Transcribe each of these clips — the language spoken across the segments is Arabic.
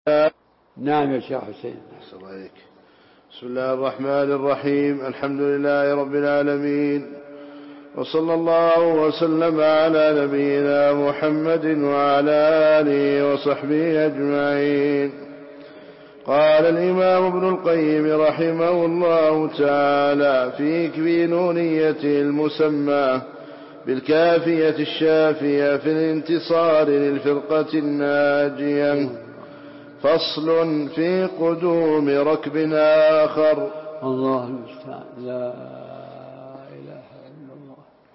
نعم يا شيخ حسين. بسم الله الرحمن الرحيم. الحمد لله رب العالمين، وصلى الله وسلم على نبينا محمد وعلى آله وصحبه أجمعين. قال الإمام ابن القيم رحمه الله تعالى في نونيته المسمى بالكافية الشافية في الانتصار للفرقة الناجية: فصل في قدوم ركب آخر. الله المستعان. لا إله إلا الله.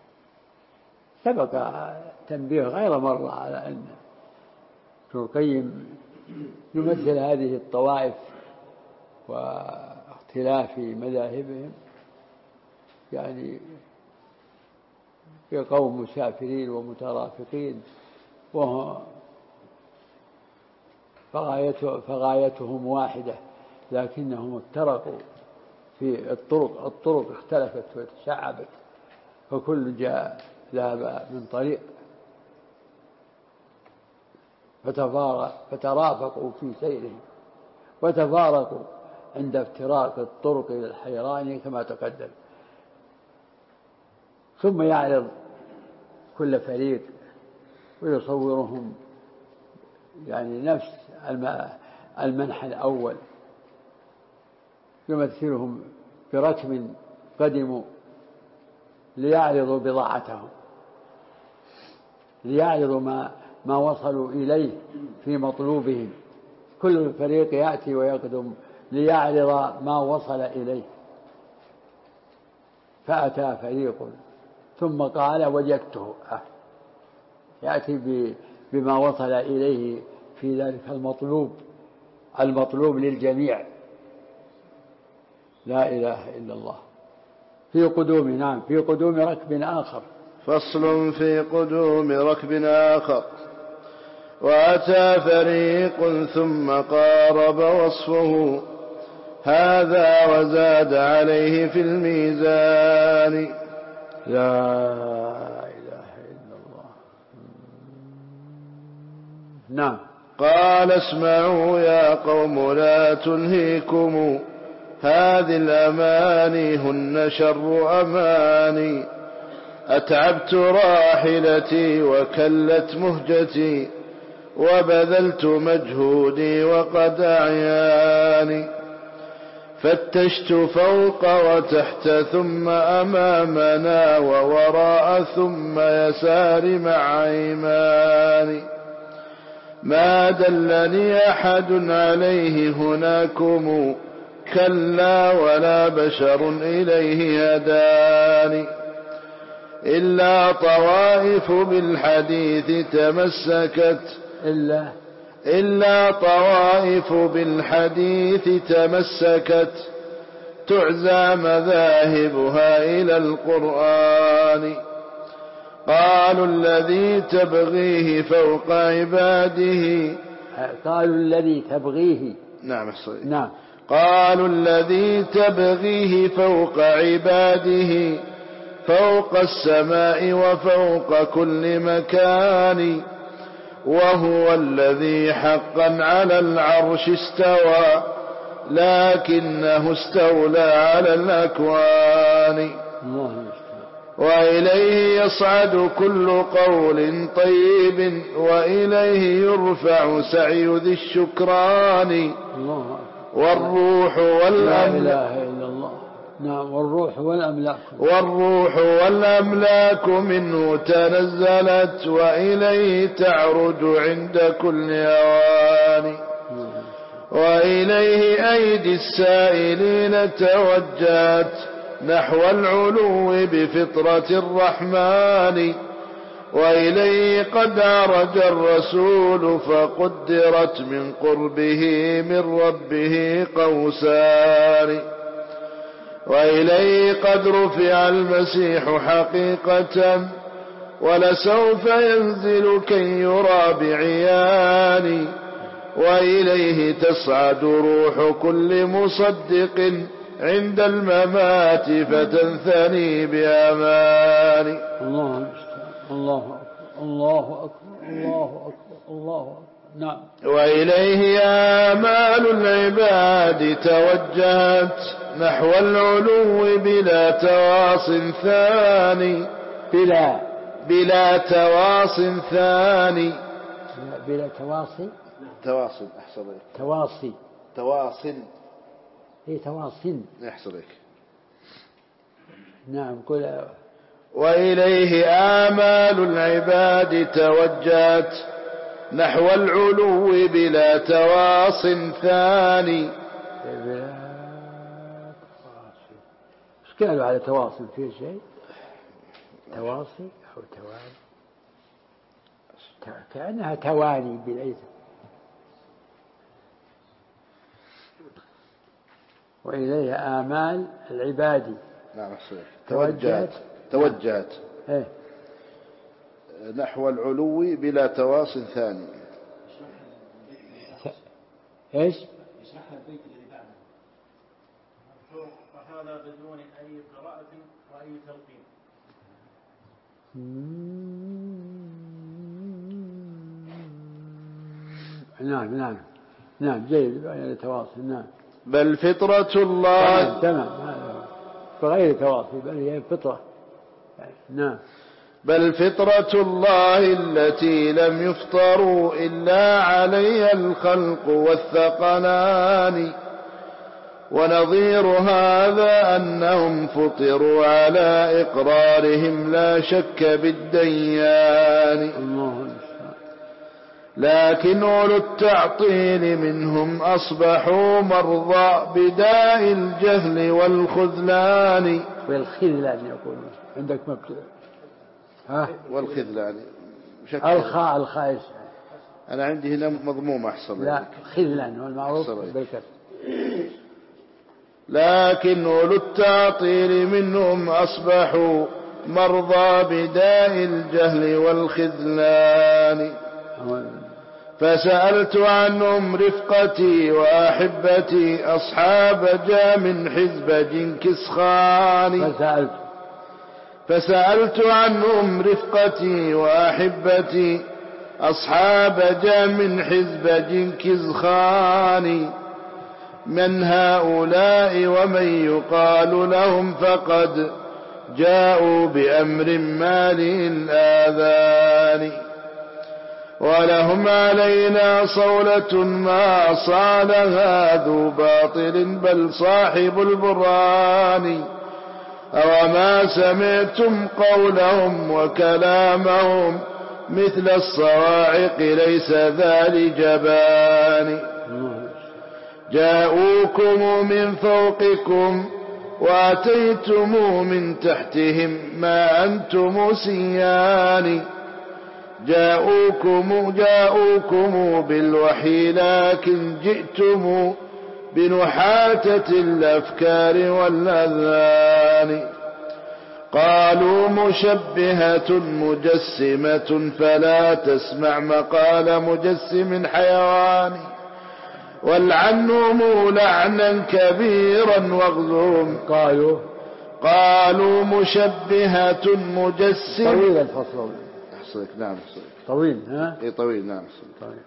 سبق تنبيه غير مرة على أن ابن القيم يمثل هذه الطوائف واختلاف مذاهبهم يعني كقوم مسافرين ومترافقين، وهو فغايتهم واحدة، لكنهم افترقوا في الطرق اختلفت وتشعبت، فكل ذهب من طريق، فترافقوا في سيرهم وتفارقوا عند افتراق الطرق إلى الحيران كما تقدم. ثم يعرض كل فريق ويصورهم يعني نفس المنحى الأول، يمثلهم بركب قدموا ليعرضوا بضاعتهم، ليعرضوا ما وصلوا إليه في مطلوبهم. كل فريق يأتي ويقدم ليعرض ما وصل إليه. فأتى فريق ثم قال: وجدته. يأتي بما وصل إليه في ذلك المطلوب للجميع. لا إله إلا الله. في قدوم ركب آخر. فصل في قدوم ركب آخر: وأتى فريق ثم قارب وصفه، هذا وزاد عليه في الميزان. لا إله إلا الله. نعم. قال: اسمعوا يا قوم لا تلهيكم هذه الأماني، هن شر أماني. أتعبت راحلتي وكلت مهجتي، وبذلت مجهودي وقد أعياني. فتشت فوق وتحت ثم أمامنا ووراء ثم يسار مع أيماني. ما دلني أحد عليه هناكم، كلا ولا بشر إليه هداني. إلا طوائف بالحديث تمسكت تعزى مذاهبها إلى القرآن. قالوا الذي تبغيه فوق عباده. قالوا الذي تبغيه فوق عباده، فوق السماء وفوق كل مكان. وهو الذي حقا على العرش استوى، لكنه استولى على الأكوان. وإليه يصعد كل قول طيب، وإليه يرفع سعي ذي الشكران. والروح والأملاك منه تنزلت، وإليه تعرج عند كل أوان. وإليه أيدي السائلين توجهت نحو العلو بفطرة الرحمن. وإليه قد عرج الرسول، فقدرت من قربه من ربه قوسان. وإليه قد رفع المسيح حقيقة، ولسوف ينزل كي يرى بعيان. وإليه تصعد روح كل مصدق عند الممات، فتنثني بأمان. الله أكبر. نعم. وإليه آمال العباد توجهت نحو العلو بلا تواص ثاني. بلا تواص ثاني. بلا تواصي. تواصل أحسن لك. تواصي. تواصل. هي تواصل. أحسن لك. نعم. كل. وإليه آمال العباد توجهت نحو العلو بلا تواص ثاني. بلا تواصي. ايش قالوا على تواصل؟ فيه شيء تواصي أو توالي؟ كأنها تواني بالعيد. وإليه آمال العباد. نعم صحيح. توجهت إيه؟ نحو العلو بلا تواص ثاني. ايش؟ يشرح البيت الذي بعده. وهذا بدون أي قراءة وأي تلقين. نعم جيد. التواصل. نعم. بل فطرة الله. تمام. بغير تواصل بل هي فطرة. نعم. بل فطرة الله التي لم يفطروا إلا عليها الخلق والثقلان. ونظير هذا أنهم فطروا على إقرارهم لا شك بالديان. لكن أولو التعطيل منهم أصبحوا مرضى بداء الجهل والخذلان. والخذلان يقولون عندك مبتدأ. والخذلان الخاء. أنا عندي هنا مضمومة أحسن. لا خذلان هو المعروف بالكسر. لكن أولو التعطيل منهم أصبحوا مرضى بداء الجهل والخذلان. فسألت عنهم رفقتي وأحبتي أصحاب جام حزب جنكس خان. فسألت عنهم رفقتي وأحبتي أصحاب جام حزب جنكس خان. من هؤلاء ومن يقال لهم فقد جاءوا بأمر مالئ الآذان. ولهم علينا صولة ما صالها ذو باطل بل صاحب البرهان. أوما سمعتم قولهم وكلامهم مثل الصواعق ليس ذا لجبان. جاءوكم من فوقكم وأتيتم من تحتهم ما أنتم سيان. جاءوكم بالوحي لكن جئتم بنحاتة الأفكار والأذهان. قالوا مشبهة مجسمة فلا تسمع مقال مجسم حيوان. والعنهم لعنا كبيرا واغزهم. قالوا مشبهة مجسم. طويل الفصل. نعم طويل. ها؟ إيه طويل. نعم طويل.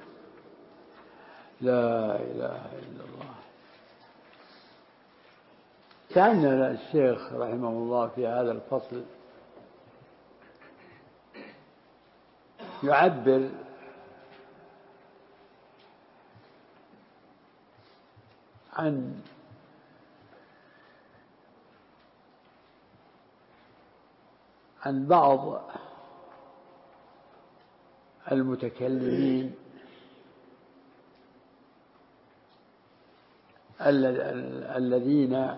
لا إله إلا الله. كأن الشيخ رحمه الله في هذا الفصل يعبر عن بعض المتكلمين الذين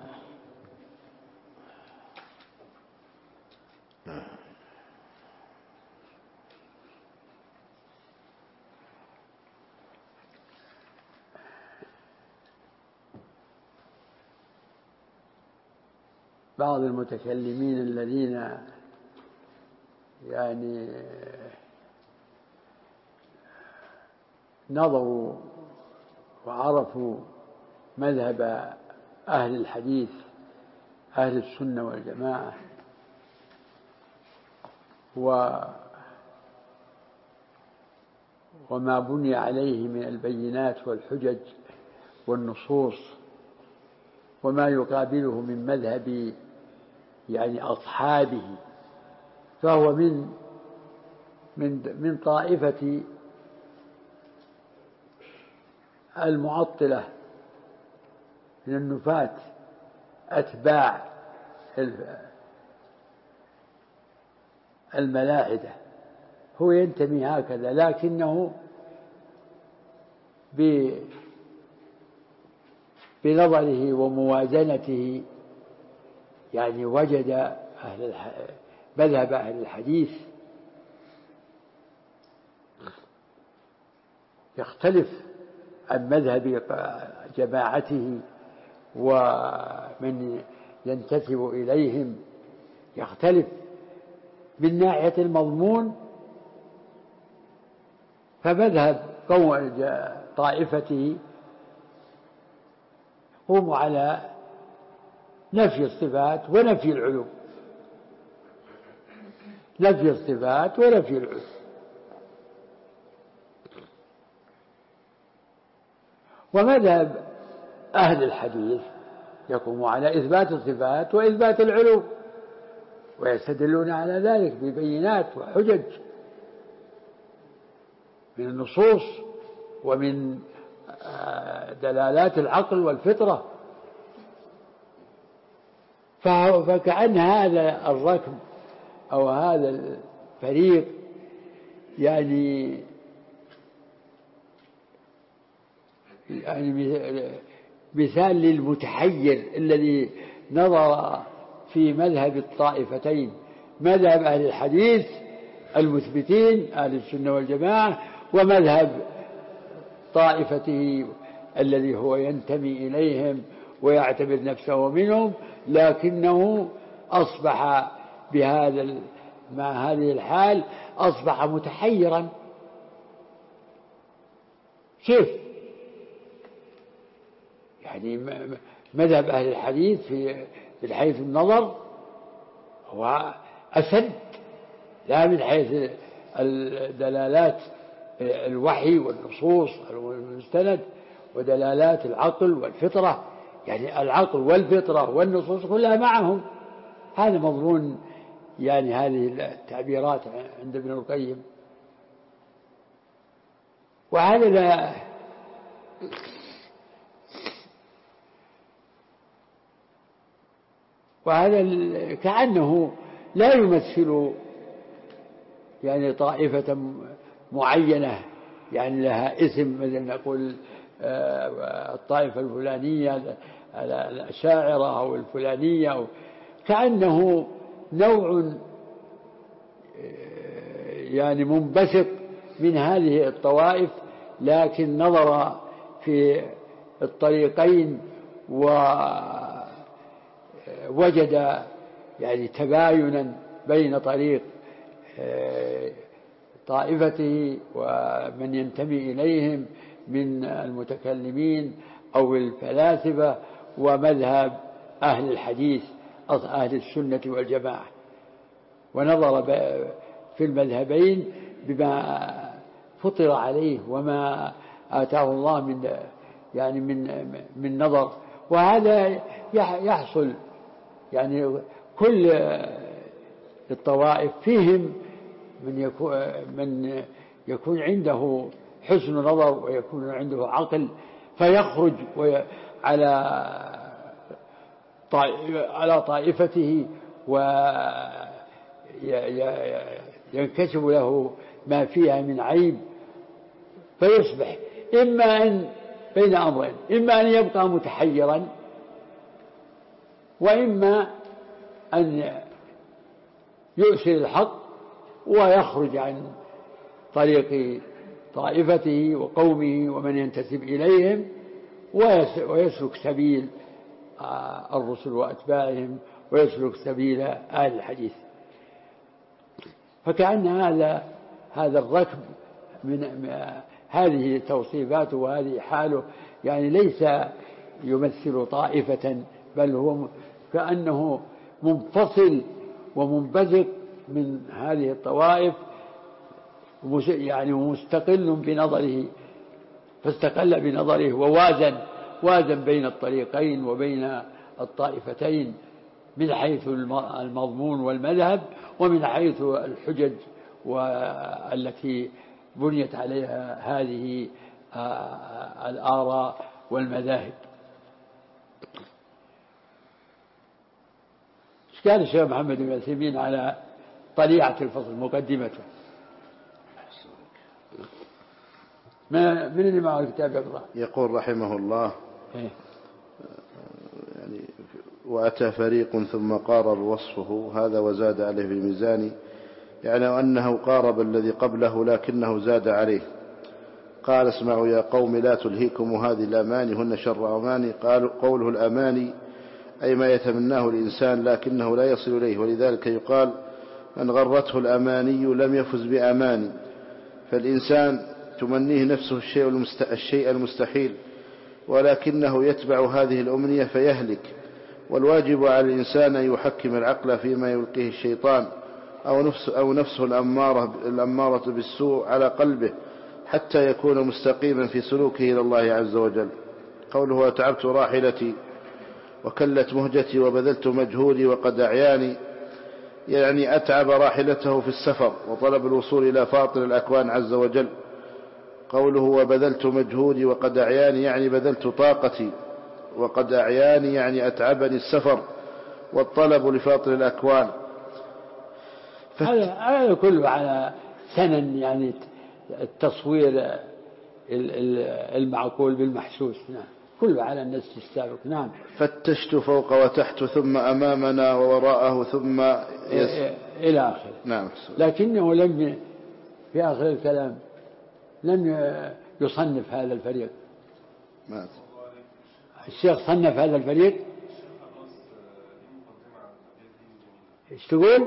يعني نظروا وعرفوا مذهب أهل الحديث أهل السنة والجماعة وما بني عليه من البينات والحجج والنصوص وما يقابله من مذهب يعني أصحابه، فهو من طائفة المعطلة، من النفاة أتباع الملاحدة. هو ينتمي هكذا، لكنه بنظره وموازنته يعني وجد مذهب أهل الحديث يختلف عن مذهب جماعته ومن ينتسب إليهم، يختلف من ناحية المضمون. فمذهب طائفته يقوم على نفي الصفات ونفي العلو، نفي الصفات ونفي العلو. ومذهب أهل الحديث يقوم على إثبات الصفات وإثبات العلو، ويستدلون على ذلك ببينات وحجج من النصوص ومن دلالات العقل والفطرة. فكأن هذا الركب أو هذا الفريق يعني مثال للمتحير الذي نظر في مذهب الطائفتين، مذهب أهل الحديث المثبتين أهل السنة والجماعة، ومذهب طائفته الذي هو ينتمي إليهم ويعتبر نفسه منهم، لكنه أصبح مع هذه الحال أصبح متحيرا. كيف يعني مذهب أهل الحديث من حيث النظر هو أسد، لا من حيث دلالات الوحي والنصوص المستند ودلالات العقل والفطرة، يعني العقل والفطرة والنصوص كلها معهم. هذا مضمون يعني هذه التعبيرات عند ابن القيم. وهذا كأنه لا يمثل يعني طائفة معينة يعني لها اسم، مثل نقول الطائفة الفلانية الأشاعرة أو الفلانية، كأنه نوع يعني منبثق من هذه الطوائف، لكن نظر في الطريقين ووجد يعني تباينا بين طريق طائفته ومن ينتمي إليهم من المتكلمين أو الفلاسفة ومذهب أهل الحديث أهل السنة والجماعة، ونظر في المذهبين بما فطر عليه وما آتاه الله من نظر. وهذا يحصل يعني كل الطوائف فيهم من يكون عنده حسن نظر ويكون عنده عقل، فيخرج على طائفته وينكشف له ما فيها من عيب، فيصبح إما أن بين أمرين، إما أن يبقى متحيرا، وإما أن يؤثر الحق ويخرج عن طريق طائفته وقومه ومن ينتسب إليهم ويسلك سبيل الرسل وأتباعهم ويسلك سبيل أهل الحديث. فكأن هذا الركب من هذه توصيفاته وهذه حاله، يعني ليس يمثل طائفة، بل هو كأنه منفصل ومنبثق من هذه الطوائف يعني مستقل بنظره، فاستقل بنظره ووازن بين الطريقين وبين الطائفتين من حيث المضمون والمذهب، ومن حيث الحجج والتي بنيت عليها هذه الآراء والمذاهب. إيش قال الشيخ محمد بن عثيمين على طليعة الفصل مقدمته؟ من اللي معه الكتاب يقرأ؟ يقول رحمه الله يعني وأتى فريق ثم قارب وصفه هذا وزاد عليه في الميزان، يعني أنه قارب الذي قبله لكنه زاد عليه. قال اسمعوا يا قوم لا تلهيكم هذه الأماني هن شر أماني. قوله الأماني أي ما يتمناه الإنسان لكنه لا يصل إليه، ولذلك يقال من غرته الأماني لم يفز بأماني. فالإنسان تمنيه نفسه الشيء المستحيل ولكنه يتبع هذه الأمنية فيهلك. والواجب على الإنسان أن يحكم العقل فيما يلقيه الشيطان أو نفسه الأمارة بالسوء على قلبه حتى يكون مستقيما في سلوكه إلى الله عز وجل. قوله وتعبت راحلتي وكلت مهجتي وبذلت مجهودي وقد أعياني، يعني أتعب راحلته في السفر وطلب الوصول إلى فاطر الأكوان عز وجل. قوله وبذلت مجهودي وقد أعياني يعني بذلت طاقتي، وقد أعياني يعني أتعبني السفر والطلب لفاطر الأكوان. هذا كله على سنن يعني التصوير المعقول بالمحسوس. نعم كله على النسج السابق. نعم فتشت فوق وتحت ثم أمامنا ووراءه ثم إلى آخره. نعم. لكنه لم في آخر الكلام لم يصنف هذا الفريق. ماذا؟ الشيخ صنف هذا الفريق. ايش تقول؟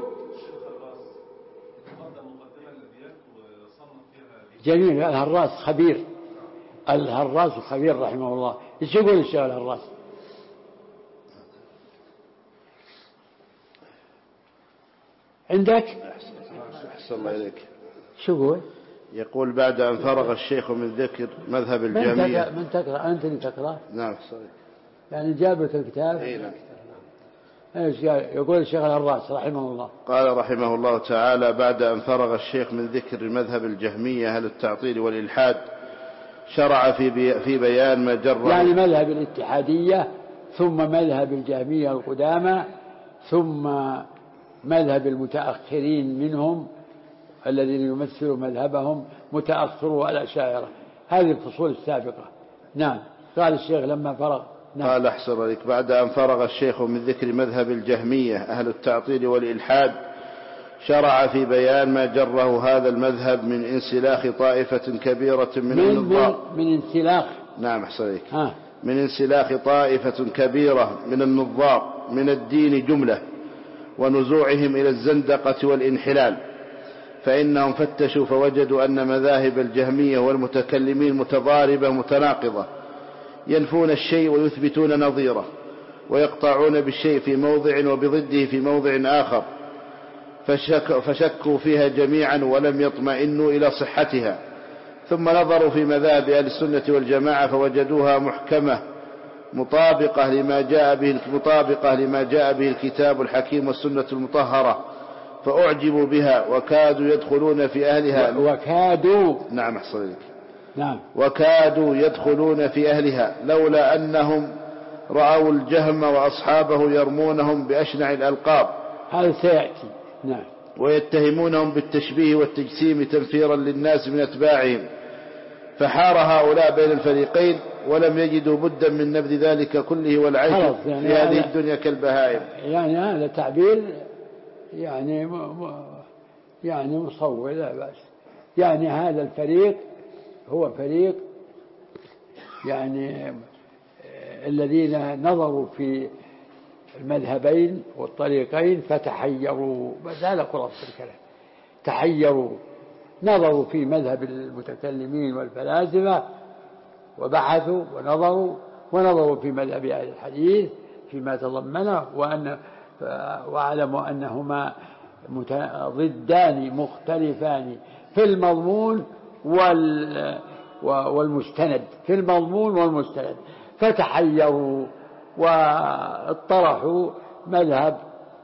جميل. الهراس خبير، الهراس خبير رحمه الله. ايش يقول الشيخ الهراس؟ عندك؟ أحسن الله إليك. شو يقول؟ يقول بعد أن فرغ الشيخ من ذكر مذهب الجهمية. من تقرأ أنت اللي تقرأ؟ نعم صحيح. يعني جابك الكتاب. إيه نعم. يقول الشيخ الهراس رحمه الله. قال رحمه الله تعالى بعد أن فرغ الشيخ من ذكر مذهب الجهمية أهل التعطيل والإلحاد شرع في بيان ما جرى، يعني مذهب الاتحادية ثم مذهب الجهمية القدامى ثم مذهب المتأخرين منهم الذين يمثلوا مذهبهم متأخروا الأشاعرة. هذه الفصول السابقة. نعم. قال الشيخ لما فرغ. نعم. قال أحسن لك بعد أن فرغ الشيخ من ذكر مذهب الجهمية أهل التعطيل والإلحاد شرع في بيان ما جره هذا المذهب من انسلاخ طائفة كبيرة من النظار. من انسلاخ. نعم أحسن لك. من انسلاخ طائفة كبيرة من النظار من الدين جملة ونزوعهم إلى الزندقة والانحلال، فإنهم فتشوا فوجدوا أن مذاهب الجهمية والمتكلمين متضاربة متناقضة، ينفون الشيء ويثبتون نظيره، ويقطعون بالشيء في موضع وبضده في موضع آخر، فشكوا فيها جميعا ولم يطمئنوا إلى صحتها. ثم نظروا في مذاهب أهل السنة والجماعة فوجدوها محكمة مطابقة لما جاء به الكتاب الحكيم والسنة المطهرة، فأعجبوا بها وكادوا يدخلون في أهلها. وكادوا. نعم أحسن لك. نعم. وكادوا يدخلون في أهلها لولا أنهم رأوا الجهم وأصحابه يرمونهم بأشنع الألقاب. هذا سيأتي. نعم. ويتهمونهم بالتشبيه والتجسيم تنفيرا للناس من أتباعهم، فحار هؤلاء بين الفريقين ولم يجدوا بدا من نبذ ذلك كله والعيش يعني في هذه الدنيا كالبهائم. يعني هذا تعبير يعني مصور لا بأس. يعني هذا الفريق هو فريق يعني الذين نظروا في المذهبين والطريقين فتحيروا، بس هذا خلاص الكلام. تحيروا، نظروا في مذهب المتكلمين والفلاسفة وبحثوا ونظروا في مذهب أهل الحديث فيما تضمنه، وأعلموا أنهما ضدان مختلفان في المضمون والمستند، في المضمون والمستند، فتحيروا واطرحوا مذهب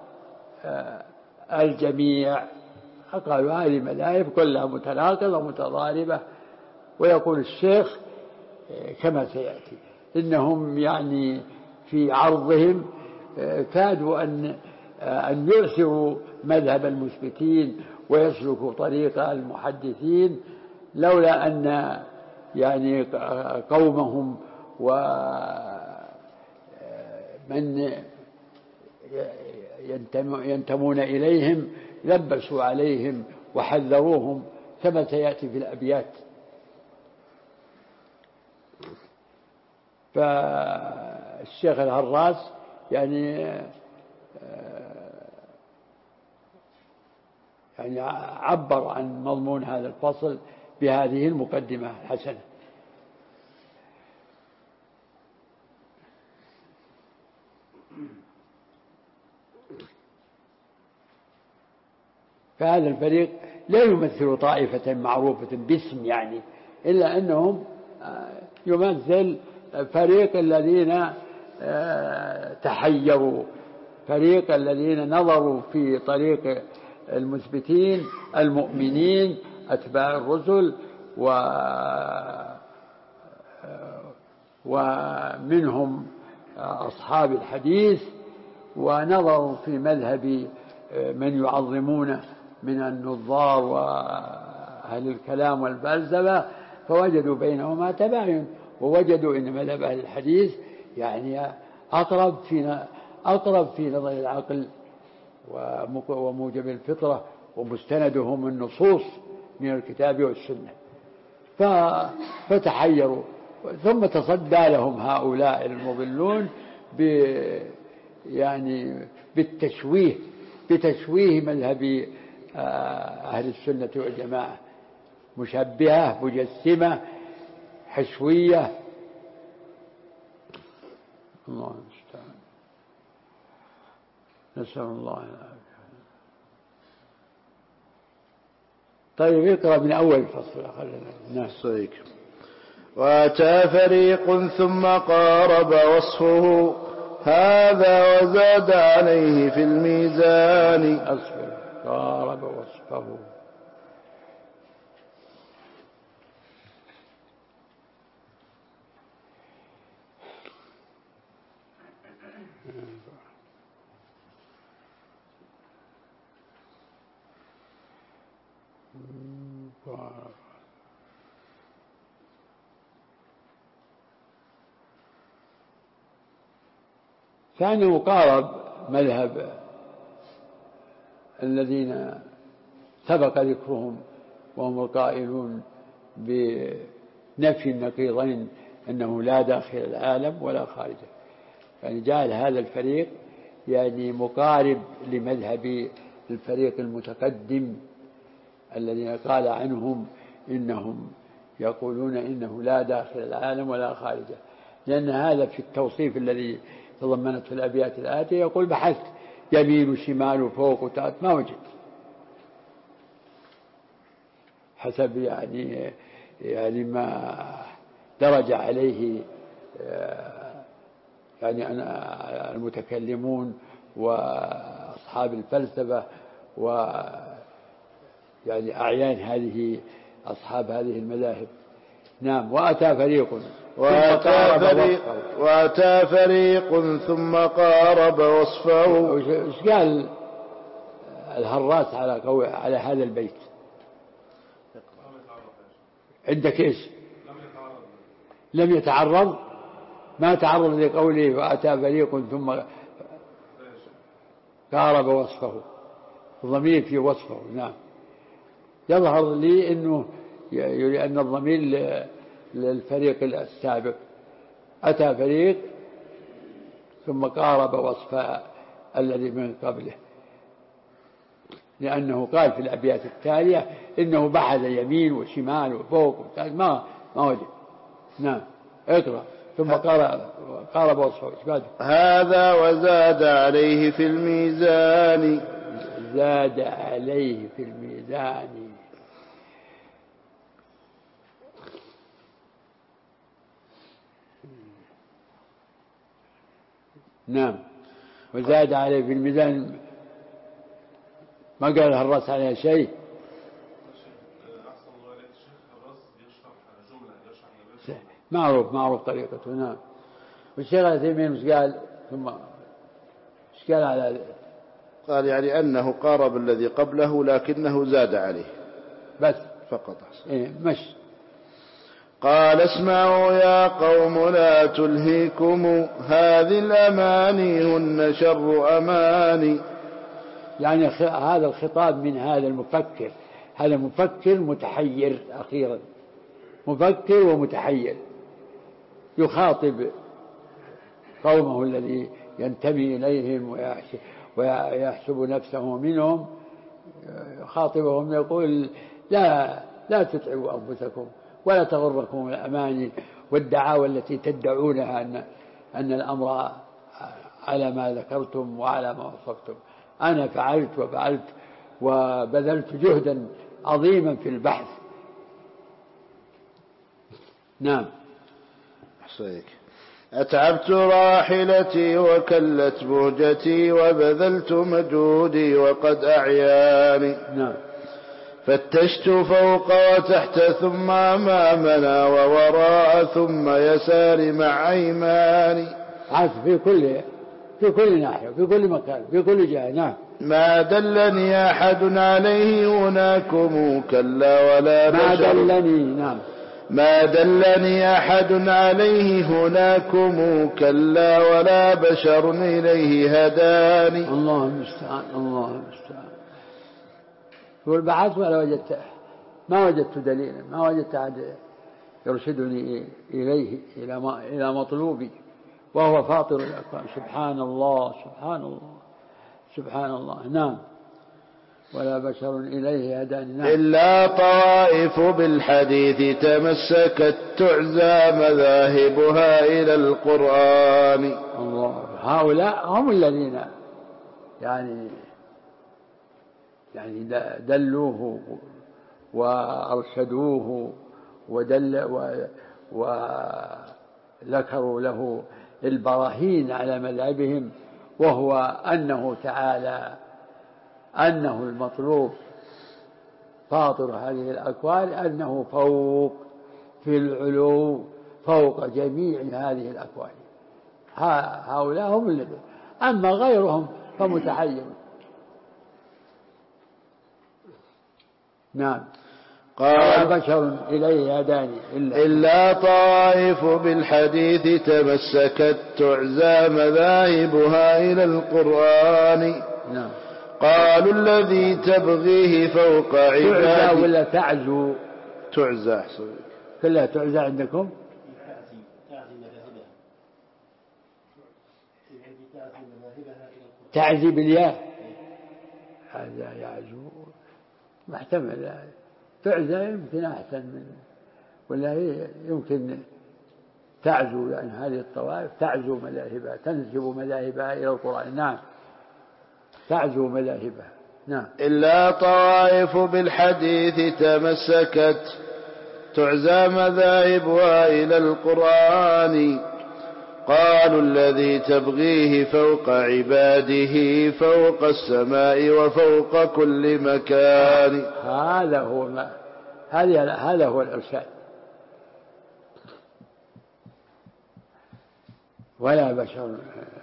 الجميع، قالوا هذه مذاهب كلها متناقضة ومتضاربة. ويقول الشيخ كما سيأتي إنهم يعني في عرضهم كادوا أن يؤثروا مذهب المثبتين ويسلكوا طريق المحدثين، لولا أن يعني قومهم ومن ينتمون إليهم لبسوا عليهم وحذروهم كما سيأتي في الأبيات. فالشيخ الهراس يعني عبر عن مضمون هذا الفصل بهذه المقدمة الحسنة. فهذا الفريق لا يمثل طائفة معروفة باسم يعني، إلا أنهم يمثل فريق الذين تحيروا، فريق الذين نظروا في طريق المثبتين المؤمنين أتباع الرسل، ومنهم أصحاب الحديث، ونظروا في مذهب من يعظمون من النظار وأهل الكلام والفلسفة، فوجدوا بينهما تباين، ووجدوا أن مذهب أهل الحديث يعني أقرب في نظر العقل وموجب الفطرة، ومستندهم النصوص من الكتاب والسنة. فتحيروا، ثم تصدى لهم هؤلاء المضلون يعني بتشويه مذهب أهل السنة والجماعة، مشبهة مجسمة حشوية. الله المستعان، نسأل الله العافية. طيب اقرأ من أول الفصل. الناس وأتى فريق ثم قارب وصفه هذا وزاد عليه في الميزان. أصبر، قارب وصفه. كان مقارب مذهب الذين سبق ذكرهم، وهم القائلون بنفي النقيضين أنه لا داخل العالم ولا خارجه. يعني جعل هذا الفريق يعني مقارب لمذهب الفريق المتقدم الذين قال عنهم إنهم يقولون إنه لا داخل العالم ولا خارجه، لأن هذا في التوصيف الذي تضمنته الأبيات الآتية يقول بحثت يمين وشمال وفوق وتحت ما وجد، حسب يعني ما درج عليه يعني المتكلمون وأصحاب الفلسفة يعني أعيان هذه أصحاب هذه المذاهب. نعم. وأتى فريق ثم قارب وصفه. ايش قال الهراس على هذا البيت؟ عندك ايش؟ لم يتعرض، ما تعرض لقوله وأتى فريق ثم قارب وصفه، الضمير في وصفه. نعم. يظهر لي أن الضمير للفريق السابق، أتى فريق ثم قارب وصف الذي من قبله، لأنه قال في الأبيات التالية إنه بحث يمين وشمال وفوق وتحت ما وجد. نعم. اقرأ. ثم قارب وصفه. هذا وزاد عليه في الميزان. زاد عليه في الميزان. نعم. وزاد عليه في الميزان ما قال الرأس عليها شيء. أحسن الله عليك الشيخ، الرأس يشرح جملة، يشرح معروف طريقته. نعم. والشيخ العثيمين مش قال؟ ثم مش قال على؟ قال يعني أنه قارب الذي قبله لكنه زاد عليه بس فقط. إيه مش. قال اسمعوا يا قوم لا تلهيكم هذه الأماني هن شر أماني. يعني هذا الخطاب من هذا المفكر، هذا مفكر متحير أخيرا، مفكر ومتحير، يخاطب قومه الذي ينتمي إليهم ويحسب نفسه منهم، يخاطبهم يقول لا تتعبوا أنفسكم ولا تغركم الأماني والدعاوى التي تدعونها أن الأمر على ما ذكرتم وعلى ما وصفتم. أنا فعلت وفعلت وبذلت جهدا عظيما في البحث. نعم. أحسنك. أتعبت راحلتي وكلت بهجتي وبذلت مجهودي وقد أعياني. نعم. فتشت فوق وتحت ثم أمامنا ووراء ثم يسار مع أيماني. عارف في كل ناحية، في كل مكان، في كل جهة. نعم. ما دلني أحد عليه هناكم كلا ولا بشر. نعم. ما دلني أحد عليه هناكم كلا ولا بشر إليه هداني. الله المستعان. يقول بعثت ولا وجدت، ما وجدت دليلا، ما وجدت أحد يرشدني إليه إلى مطلوبي، وهو فاطر الأكوان. سبحان الله. نعم. ولا بشر إليه هداني. نعم. إلا طوائف بالحديث تمسكت تعزى مذاهبها إلى القرآن. الله. هؤلاء هم الذين يعني دلوه وأرشدوه وذكروا له البراهين على مذهبهم، وهو أنه تعالى أنه المطلوب فاطر هذه الأكوان، أنه فوق في العلو فوق جميع هذه الأكوان. هؤلاء هم الذين، أما غيرهم فمتحير. نعم. قال بشر إليه هداني إلا طائف بالحديث تمسكت تعزى مذاهبها إلى القرآن. نعم. قالوا الذي تبغيه فوق عبادي. تعزى ولا تعزو؟ تعزى. أحسن. كلها تعزى عندكم؟ تعزي بالياء، هذا يعزو محتمل. تعزى يمكن أحسن من، ولا هي يمكن تعزو، لأن هذه الطوائف تعزو مذاهبها، تنسب مذاهبها إلى القرآن. نعم. تعزو مذاهبها. نعم. إلا طوائف بالحديث تمسكت تعزى مذاهبها إلى القرآن. قالوا الذي تبغيه فوق عباده فوق السماء وفوق كل مكان. هذا هو الإرشاد. ولا بشر.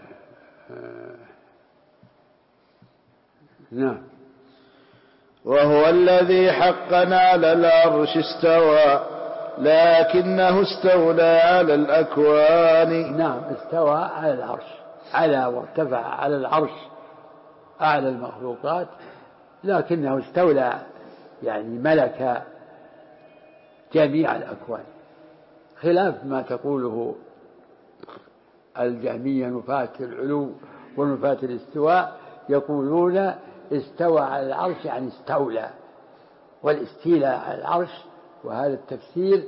نعم. وهو الذي حقا على العرش استوى لكنه استولى على الأكوان. نعم. استوى على العرش، على وارتفع على العرش أعلى المخلوقات، لكنه استولى يعني ملك جميع الأكوان، خلاف ما تقوله الجهمية نفاة العلو ونفاة الاستواء. يقولون استوى على العرش يعني استولى، والاستيلاء على العرش، وهذا التفسير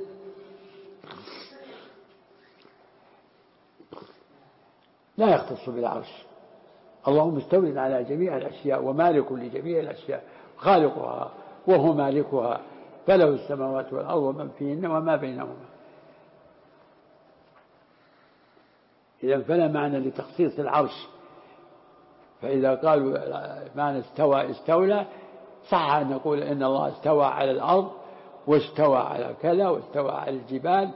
لا يختص بالعرش. اللهم مستول على جميع الأشياء ومالك لجميع الأشياء، خالقها وهو مالكها، فله السماوات والأرض ومن فيهن وما بينهما. إذن فلا معنى لتخصيص العرش. فإذا قالوا معنى استوى استولى صح أن نقول إن الله استوى على الأرض واستوى على كذا واستوى على الجبال،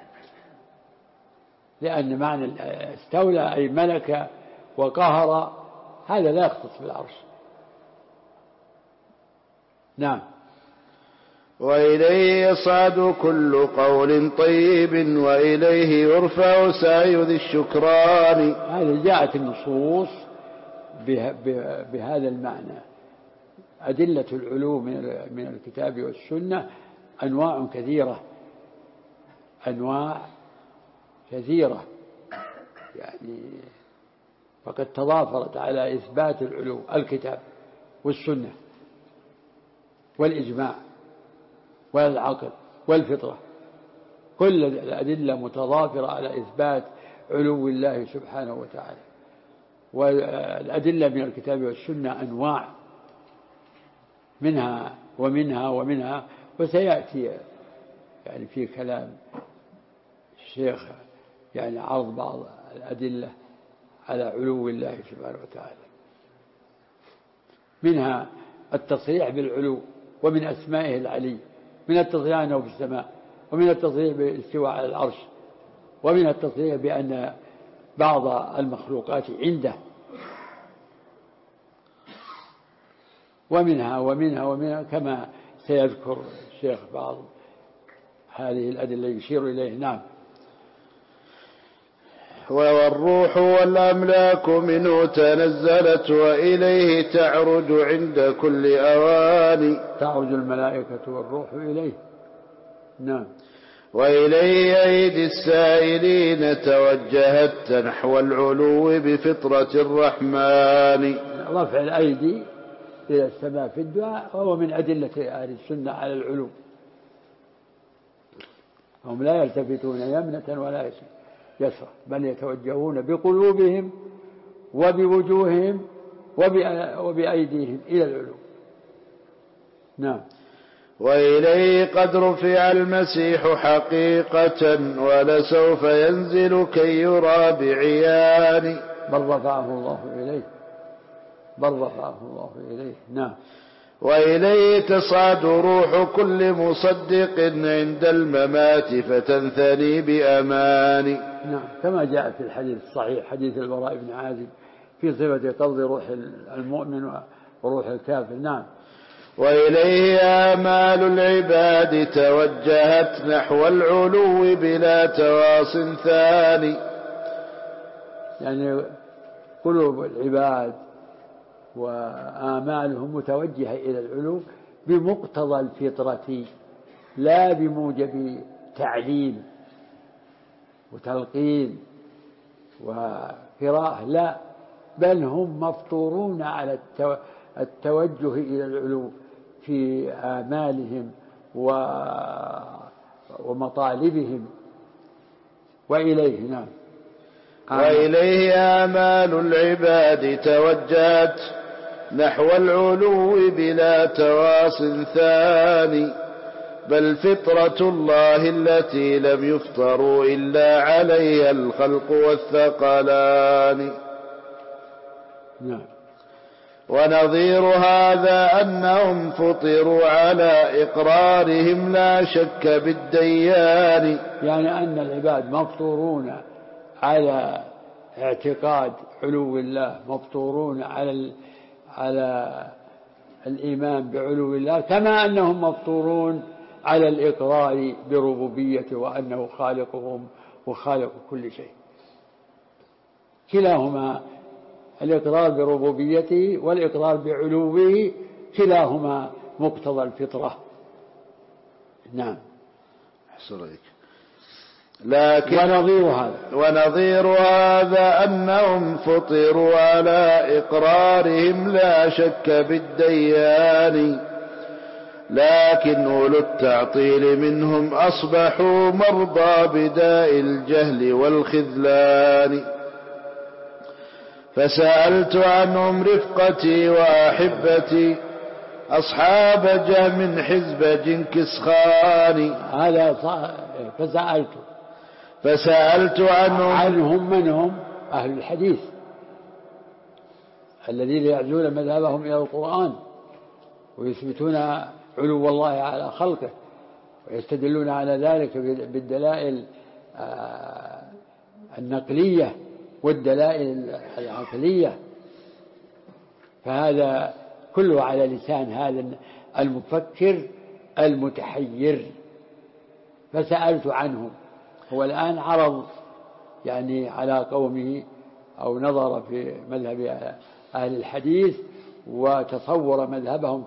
لأن معنى استولى أي ملك وقهر، هذا لا يختص بالعرش. نعم. وإليه يصعد كل قول طيب وإليه يرفع سعي ذي الشكران. هذا جاءت النصوص بهذا المعنى. أدلة العلو من الكتاب والسنة أنواع كثيرة، أنواع كثيرة يعني، فقد تضافرت على إثبات العلو الكتاب والسنة والإجماع والعقل والفطرة، كل الأدلة متضافرة على إثبات علو الله سبحانه وتعالى. والأدلة من الكتاب والسنة أنواع، منها ومنها ومنها، وسيأتي يعني في كلام الشيخ يعني عرض بعض الأدلة على علو الله سبحانه وتعالى. منها التصريح بالعلو، ومن أسمائه العلي، من التصريح أنه في السماء، ومن التصريح بالاستواء على العرش، ومن التصريح بأن بعض المخلوقات عنده، ومنها كما سيذكر الشيخ بعض هذه الأدلة يشير إليه. نعم. والروح والأملاك منه تنزلت وإليه تعرج عند كل أوان. تعرج الملائكة والروح إليه. نعم. وإليه أيدي السائلين توجهت نحو العلو بفطرة الرحمن. رفع الأيدي إلى السماء في الدعاء وهو من أدلة أهل السنة على العلو. هم لا يلتفتون يمنة ولا يسرى، بل يتوجهون بقلوبهم وبوجوههم وبأيديهم إلى العلو. نعم. وإليه قد رفع المسيح حقيقة ولسوف ينزل كي يرى بعيان. بل رفعه الله إليه. نعم. وإليه تصعد روح كل مصدق عند الممات فتنثني بأمان. نعم. كما جاء في الحديث الصحيح حديث البراء بن عازب في صفة قبض روح المؤمن وروح الكافر. نعم. وإليه آمال العباد توجهت نحو العلو بلا تواص ثاني. يعني قلوب العباد وآمالهم متوجهة إلى العلو بمقتضى الفطرة، لا بموجب تعليم وتلقين وقراءة، لا، بل هم مفطورون على التوجه إلى العلو في آمالهم ومطالبهم. وإليه. نعم. وإليه آمال العباد توجهت نحو العلو بلا تواص ثاني، بل فطرة الله التي لم يفطروا إلا عليها الخلق والثقلان. نعم. ونظير هذا أنهم فطروا على إقرارهم لا شك بالديان. يعني أن العباد مفطورون على اعتقاد علو الله، مفطورون على الإيمان بعلو الله، كما أنهم مفطورون على الإقرار بربوبيته وأنه خالقهم وخالق كل شيء. كلاهما، الإقرار بربوبيته والإقرار بعلوه، كلاهما مقتضى الفطرة. نعم. لكن ونظير هذا أنهم فطروا على إقرارهم لا شك بالديان، لكن أولو التعطيل منهم أصبحوا مرضى بداء الجهل والخذلان. فسألت عنهم رفقتي وأحبتي أصحاب جهم حزب جنكس خان. هذا فسألت عنهم من هم؟ أهل الحديث الذين يعزون مذهبهم إلى القرآن ويثبتون علو الله على خلقه ويستدلون على ذلك بالدلائل النقلية والدلائل العقلية. فهذا كله على لسان هذا المفكر المتحير. فسألت عنهم. هو الآن عرض يعني على قومه أو نظر في مذهب أهل الحديث وتصور مذهبهم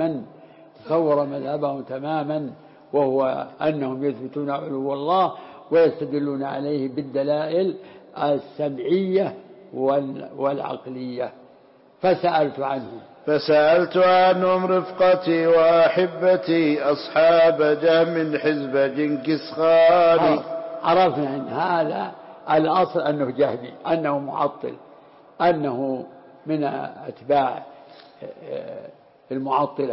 تماما وهو أنهم يثبتون علو الله ويستدلون عليه بالدلائل السمعية والعقلية. فسألت عنهم رفقتي وأحبتي أصحاب جهم حزب جنكيز خان. عرفنا أن هذا الأصل أنه جهمي، أنه معطل، أنه من أتباع المعطلة.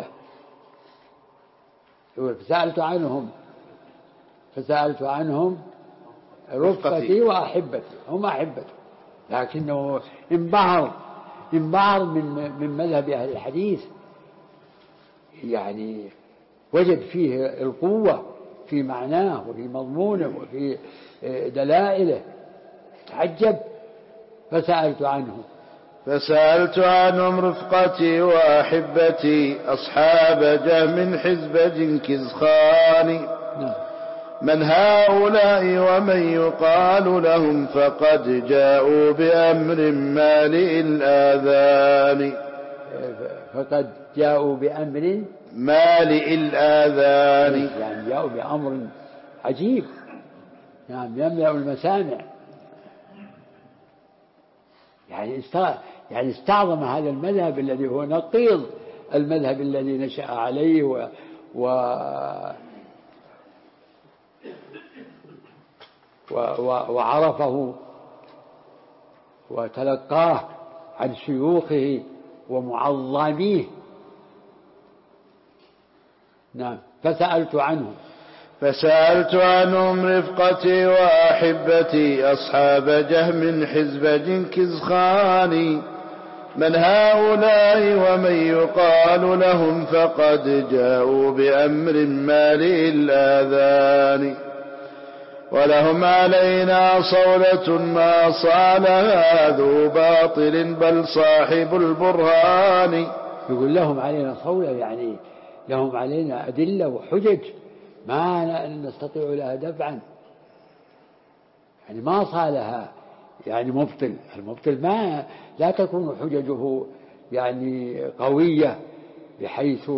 فسألت عنهم رفقتي وأحبتي، هم أحبتي، لكنه انبهر من مذهب أهل الحديث، يعني وجد فيه القوة في معناه وفي مضمونه وفي دلائله، تعجب. فسألت عنهم رفقتي وأحبتي أصحاب جهم حزب جنكيز خان. من هؤلاء ومن يقال لهم فقد جاءوا بأمر مالئ الآذان. فقد جاءوا بأمر مالئ الآذان، يعني جاءوا بأمر عجيب، يعني يملأ المسامع. يعني استعظم هذا المذهب الذي هو نقيض المذهب الذي نشأ عليه وعرفه وتلقاه عن شيوخه ومعظميه. نعم. فسألت عنهم رفقتي وأحبتي أصحاب جهم حزب جنكيز خان. من هؤلاء ومن يقال لهم فقد جاءوا بأمر مالئ الآذان. ولهم علينا صولة ما صالها ذو باطل بل صاحب البرهان. يقول لهم علينا صولة، يعني لهم علينا أدلة وحجج ما نستطيع لها دفعا، يعني ما صالها يعني مبطل. المبطل لا تكون حججه يعني قوية بحيث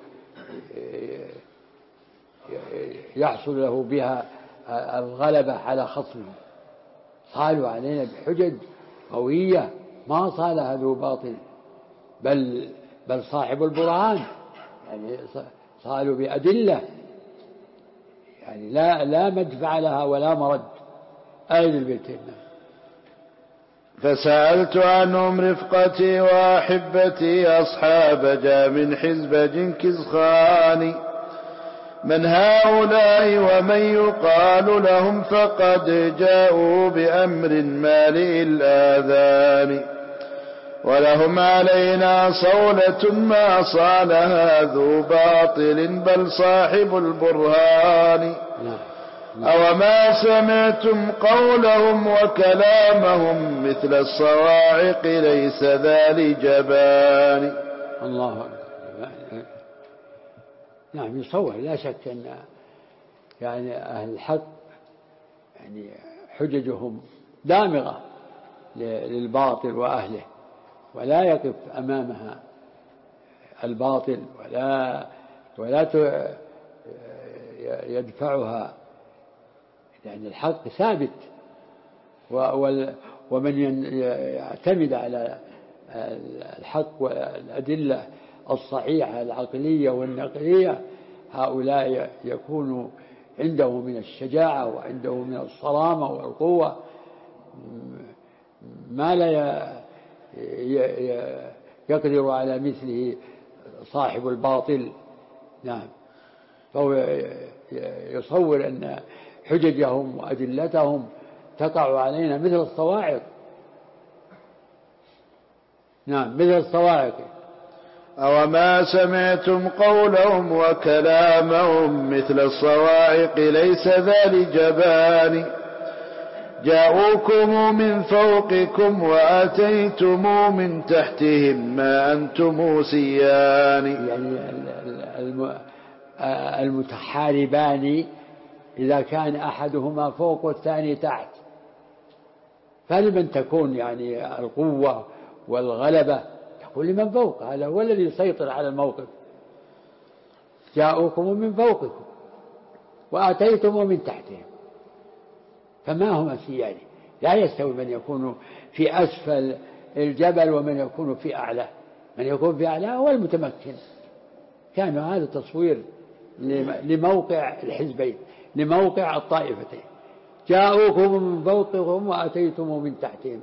يحصل له بها الغلبة على خصمه. صالوا علينا بحجج قوية ما صالها ذو باطل بل صاحب البرهان، يعني صالوا بأدلة يعني لا مدفع لها ولا مرد. آية البيتين. فسألت عنهم رفقتي وأحبتي أصحاب جهم حزب جنكيز خان. من هؤلاء ومن يقال لهم فقد جاءوا بأمر مالئ الآذان. ولهم علينا صولة ما صالها ذو باطل بل صاحب البرهان. أوما سمعتم قولهم وكلامهم مثل الصواعق ليس ذا لجبان. الله أكبر. نعم، يصور لا شك أن يعني أهل الحق يعني حججهم دامغة للباطل وأهله، ولا يقف أمامها الباطل ولا يدفعها، يعني الحق ثابت. ومن يعتمد على الحق والأدلة الصحيحة العقلية والنقلية هؤلاء يكون عنده من الشجاعة وعنده من الصرامة والقوة ما لا يقدر على مثله صاحب الباطل. نعم. فهو يصور أن حججهم وأدلتهم تقع علينا مثل الصواعق. نعم مثل الصواعق. أوما سمعتم قولهم وكلامهم مثل الصواعق ليس ذا لجبان جاءوكم من فوقكم وآتيتم من تحتهم ما أنتم سيان. يعني المتحاربان إذا كان أحدهما فوق والثاني تحت فلمن تكون يعني القوة والغلبة؟ تقول لمن فوق، هذا هو الذي يسيطر على الموقف. جاءوكم من فوقكم وآتيتم من تحتهم فما هما سيان. لا يستوي من يكون في أسفل الجبل ومن يكون في أعلى. من يكون في أعلى هو المتمكن. كان هذا تصوير لموقع الحزبين، لموقع الطائفتين. جاءوكم من فوقكم وآتيتم من تحتهم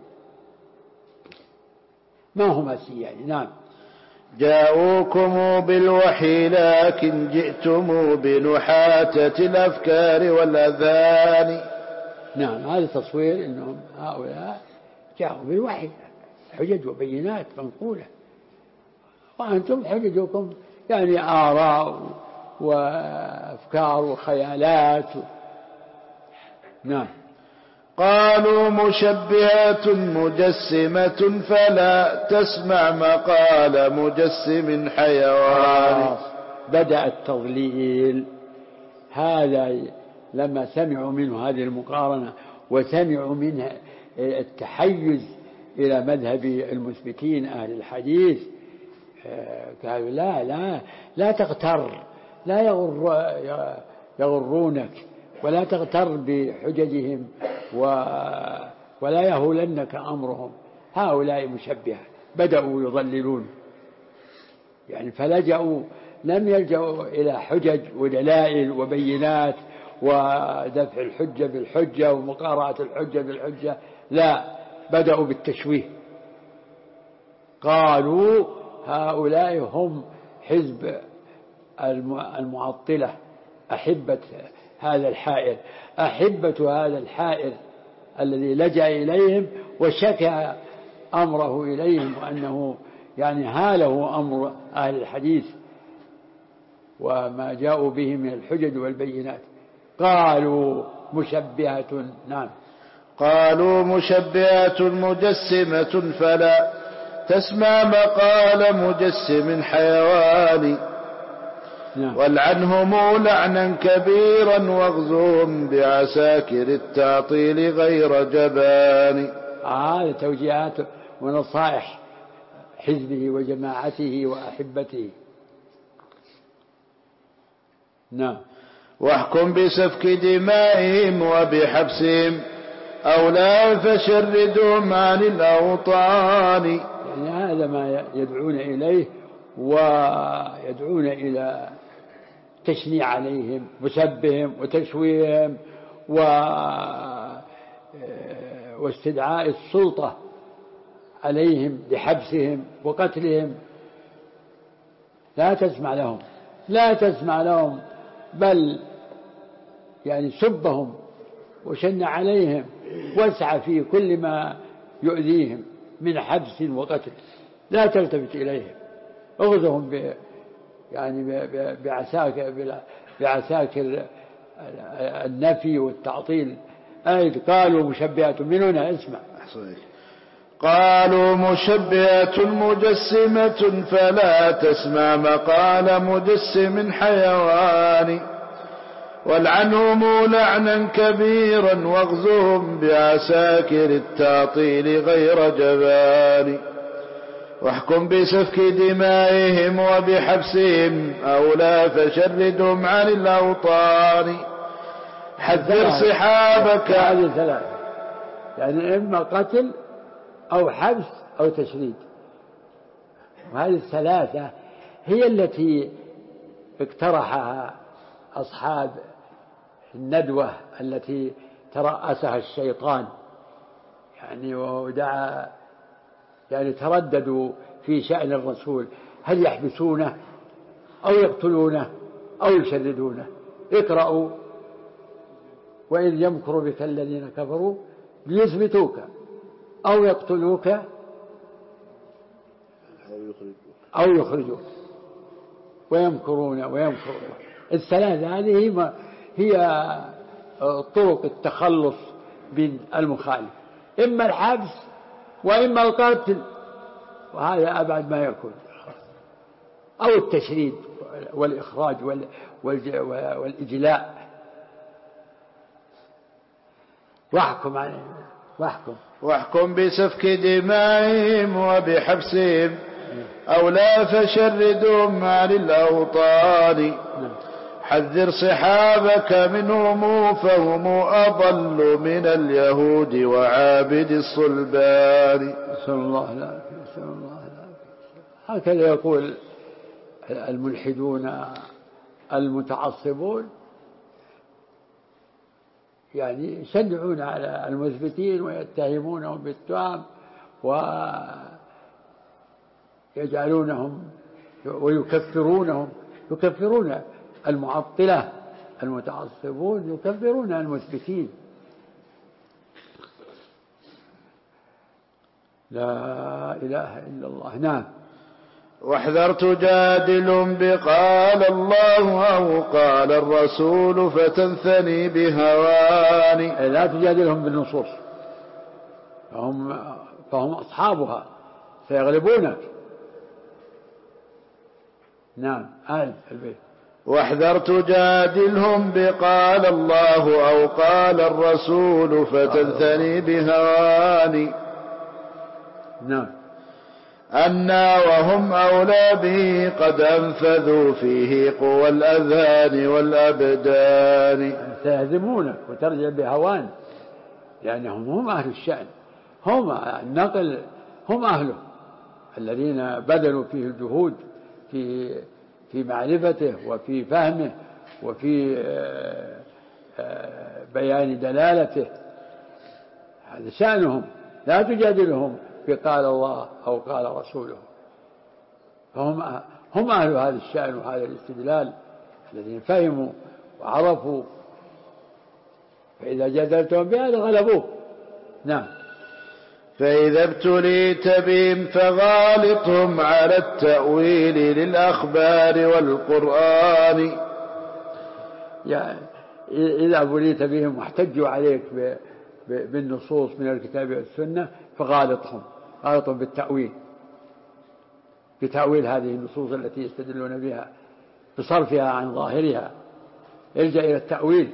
ما هما سيان. نعم. جاءوكم بالوحي لكن جئتم بنحاتة الأفكار والأذان. نعم هذا تصوير أنهم هؤلاء جاءوا بالوحي، حجج وبينات منقولة، وأنتم حججكم يعني آراء وأفكار وخيالات. نعم. قالوا مشبهات مجسمة فلا تسمع مقال مجسم حيوان. بدأ التضليل. هذا لما سمعوا منه هذه المقارنة وسمعوا منها التحيز إلى مذهب المثبتين أهل الحديث قالوا لا تغتر، لا يغرونك ولا تغتر بحججهم ولا يهولنك أمرهم. هؤلاء مشبهة بدأوا يضللون يعني، فلجأوا لم يلجأوا إلى حجج ودلائل وبينات ودفع الحجة بالحجة ومقارعة الحجة بالحجة، لا، بدأوا بالتشويه. قالوا هؤلاء هم حزب المعطلة، أحبة هذا الحائر، أحبة هذا الحائر الذي لجأ إليهم وشكى أمره إليهم، وأنه يعني هاله أمر أهل الحديث وما جاءوا به من الحجج والبينات. قالوا مشبهة. نعم. قالوا مشبهة مجسمة فلا تسمع مقال مجسم حيوان. نعم. والعنهم لعنا كبيرا واغزوهم بعساكر التعطيل غير جبان. هذا توجيهات ونصائح حزبه وجماعته وأحبته. نعم. واحكم بسفك دمائهم وبحبسهم أو لا فشردهم عن الأوطان. يعني هذا ما يدعون إليه، ويدعون إلى تشنيع عليهم وسبهم وتشويهم واستدعاء السلطة عليهم بحبسهم وقتلهم. لا تسمع لهم، لا تسمع لهم، بل يعني سبهم وشن عليهم واسعى في كل ما يؤذيهم من حبس وقتل. لا تلتفت إليهم، اغزهم يعني بعساكر النفي والتعطيل. قالوا مشبهة من هنا اسمع. قالوا مشبهة مجسمة فلا تسمع مقال مجسم حيوان. والعنهم لعنا كبيرا واغزهم بعساكر التعطيل غير جبان. واحكم بسفك دمائهم وبحبسهم أو لا فشردهم عن الأوطان. حذر صحابك. هذه ثلاثة، يعني إما قتل أو حبس أو تشريد. وهذه الثلاثة هي التي اقترحها أصحاب الندوة التي ترأسها الشيطان، يعني ودعا يعني ترددوا في شأن الرسول، هل يحبسونه أو يقتلونه أو يشردونه؟ اقرأوا وإذ يمكر بك الذين كفروا ليثبتوك أو يقتلوك أو يخرجوك ويمكرون ويمكر الله. الثلاث هذه هي طرق التخلص من المخالف، إما الحبس وإما القتل، وهذا أبعد ما يكون، أو التشريد والإخراج والإجلاء. واحكم بسفك دمائهم وبحبسهم أو لا فشردهم عن الأوطان. حذر صحابك منهم فهم أضل من اليهود وعابد الصلبان. نسأل الله العافية. هكذا يقول الملحدون المتعصبون، يعني يشنعون على المثبتين ويتهمونهم بالتهم ويجعلونهم ويكفرونهم، يكفرون المعطلة المتعصبون، يكفرون المثبتين. لا إله إلا الله. نعم. واحذر تجادل بقال الله أو قال الرسول فتنثني بهوان. لا تجادلهم بالنصوص، فهم أصحابها سيغلبونك. نعم. البيت. واحذر تجادلهم بقال الله أو قال الرسول فتنثني بهوان. نعم. أنا وهم أولى به قد أنفذوا فيه قوى الأذهان والأبدان. سيهزمونك وترجع بهوان، لأنهم هم أهل الشأن، هم النقل، هم أهله الذين بذلوا فيه الجهود في معرفته وفي فهمه وفي بيان دلالته. هذا شأنهم. لا تجادلهم بقال الله أو قال رسوله، فهم أهل هذا الشأن وهذا الاستدلال الذين فهموا وعرفوا، فإذا جادلتهم بهذا غلبوه. نعم. فإذا ابتليت بهم فغالطهم على التأويل للأخبار والقرآن. يعني إذا ابتليت بهم واحتجوا عليك بالنصوص من الكتاب والسنة فغالطهم، غالطهم بالتأويل، بتأويل هذه النصوص التي يستدلون بها، بصرفها عن ظاهرها، يلجأ إلى التأويل.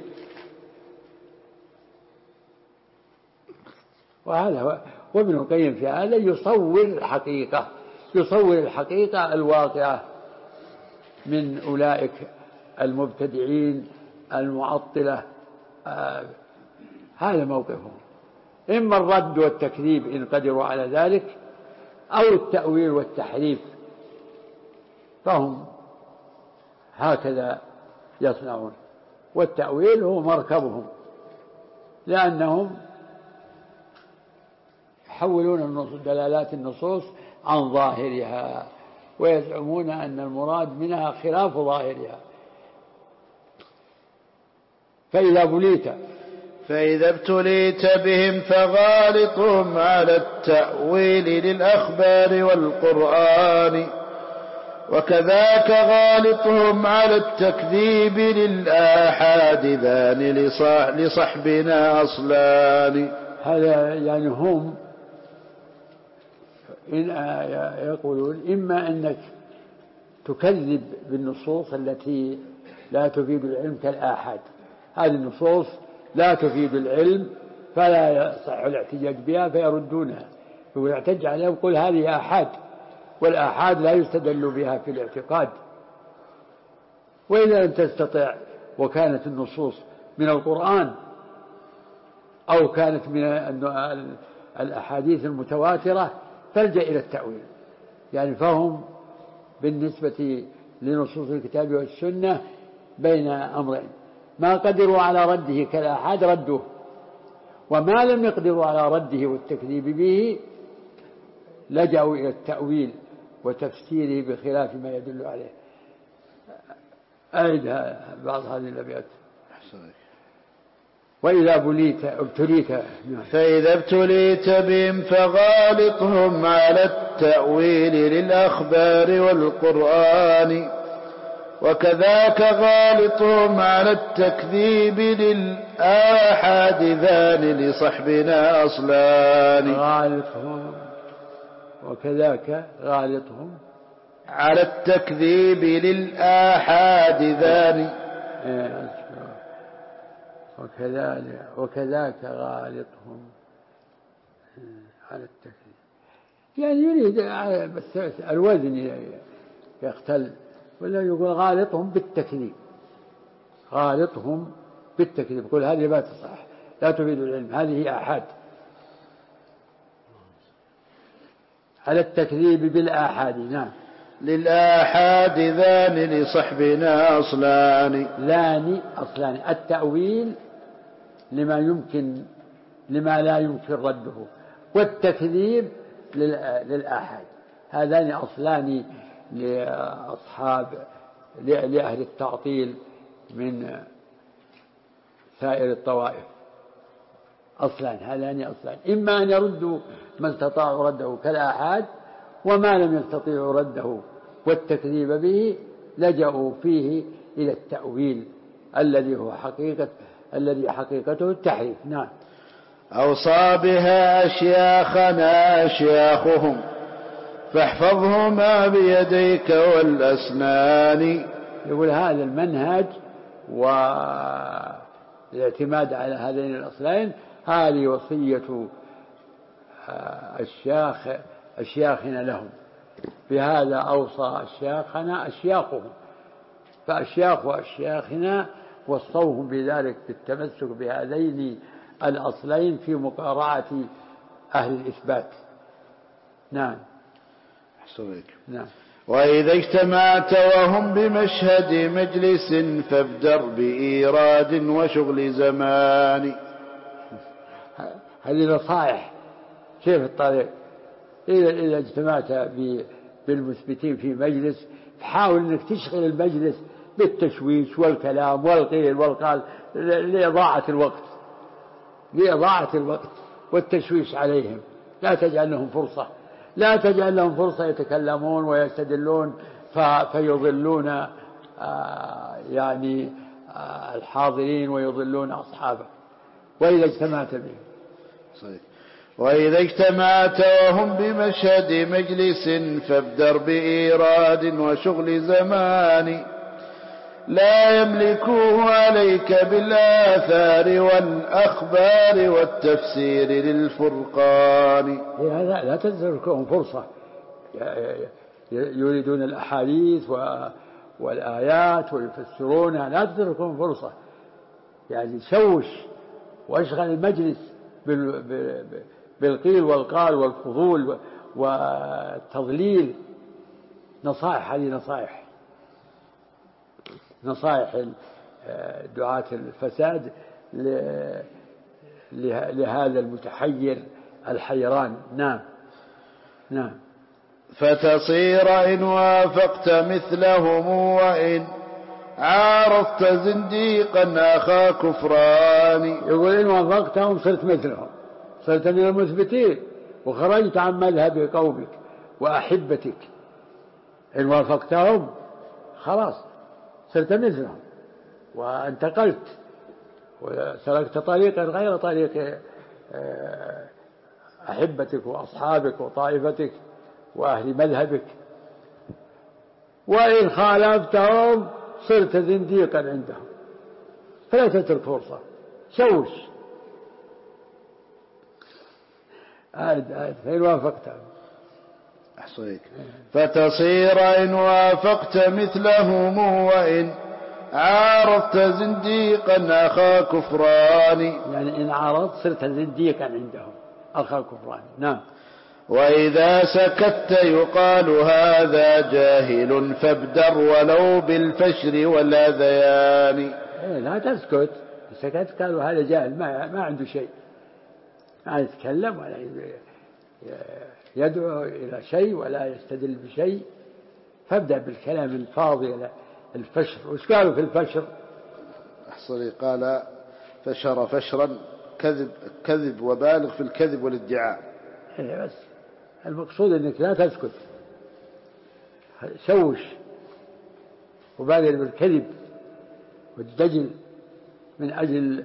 وهذا هو. وابن القيم في هذا يصور الحقيقة الواقعة من أولئك المبتدعين المعطلة. هذا موقفهم، إما الرد والتكذيب إن قدروا على ذلك، أو التأويل والتحريف، فهم هكذا يصنعون. والتأويل هو مركبهم، لأنهم يحولون دلالات النصوص عن ظاهرها ويزعمون أن المراد منها خلاف ظاهرها. فإذا ابتليت بهم فغالطهم على التأويل للأخبار والقرآن، وكذاك غالطهم على التكذيب للآحاد ذان لصحبنا أصلان. هذا يعني هم يقولون إما أنك تكذب بالنصوص التي لا تفيد العلم كالآحاد، هذه النصوص لا تفيد العلم فلا يصح الاحتجاج بها فيردونها، ويعتج عليها ويقول هذه آحاد، والآحاد لا يستدل بها في الاعتقاد. وإذا لم تستطع وكانت النصوص من القرآن أو كانت من الأحاديث المتواترة فالجأ إلى التأويل. يعني فهم بالنسبة لنصوص الكتاب والسنة بين أمرين، ما قدروا على رده كالآحاد ردوه، وما لم يقدروا على رده والتكذيب به لجأوا إلى التأويل وتفسيره بخلاف ما يدل عليه. أعد بعض هذه الأبيات. وإذا ابتليت فإذا ابتليت بهم فغالطهم على التأويل للأخبار والقرآن، وكذاك غالطهم على التكذيب للآحاد ذان لصحبنا أصلان. غالطهم وكذاك غالطهم على التكذيب للآحاد ذان وكذاك غالطهم على التكذيب، يعني يريد بس الوزن يختل، ولا يقول غالطهم بالتكذيب، غالطهم بالتكذيب، يقول هذه ما تصح لا تفيد العلم، هذه آحاد. على التكذيب بالآحاد. نعم. للآحاد ذان لصحبنا أصلان. لان أصلان، التأويل لما لا يمكن رده، والتكذيب للآحاد، هذان أصلان لأهل التعطيل من سائر الطوائف. أصلان، هذان أصلان، إما أن يردوا ما استطاعوا رده كالآحاد، وما لم يستطيعوا رده والتكذيب به لجأوا فيه إلى التأويل الذي حقيقته التحريف. نعم. أوصى بها أشياخنا أشياخهم فاحفظهما بيديك والأسنان. يقول هذا المنهج والاعتماد على هذين الأصلين هذه وصية أشياخنا لهم، بهذا أوصى أشياخنا أشياخهم، فأشياخ أشياخنا وصوهم بذلك بالتمسك بهذين الأصلين في مقارعة أهل الإثبات. نعم. نعم. وإذا اجتمعت وهم بمشهد مجلس فابدر بإيراد وشغل زمان. هذه نصائح كيف الطريق. إذا اجتمعت بالمثبتين في مجلس فحاول أنك تشغل المجلس بالتشويش والكلام والقيل والقال لإضاعة الوقت والتشويش عليهم. لا تجعل لهم فرصة يتكلمون ويستدلون فيضلون الحاضرين ويضلون أصحابه. وإذا اجتمعت بهم. صحيح. وإذا اجتمعت وهم بمشهد مجلس فابدر بإيراد وشغل زمان، لا يملكوه عليك بالآثار والأخبار والتفسير للفرقان. لا تتركهم فرصة، يريدون الأحاديث والآيات ويفسرونها، لا تتركهم فرصة، يعني شوش واشغل المجلس بالقيل والقال والفضول والتضليل. نصائح، هذه نصائح دعاة الفساد لهذا المتحير الحيران. نعم. فتصير إن وافقت مثلهم وإن عارضت زنديقا أخا كفران. يقول إن وافقتهم صرت مثلهم، صرت من المثبتين وخرجت عن مذهب قومك وأحبتك. إن وافقتهم خلاص صرت مثلهم وانتقلت وسلكت طريقا غير طريق أحبتك وأصحابك وطائفتك وأهل مذهبك. وإن خالفتهم صرت زنديقا عندهم، فلا تترك فرصة، شوش. فإن وافقتهم. أحصيك. فتصير إن وافقت مثلهم وإن عارضت زنديقا أخا كفران. يعني إن عارضت صرت زنديقا عندهم أخا كفران. نعم. وإذا سكت يقال هذا جاهل فابدر ولو بالفشر والأذيان. لا تسكت، سكت قالوا هذا جاهل ما عنده شيء، ما يتكلم ولا يدعو إلى شيء ولا يستدل بشيء، فابدأ بالكلام الفاضي. الفشر، وش قالوا في الفشر؟ أحصري قال فشر فشرا كذب وبالغ في الكذب والادعاء. بس المقصود أنك لا تسكت، شوش وبالغ بالكذب والدجل من أجل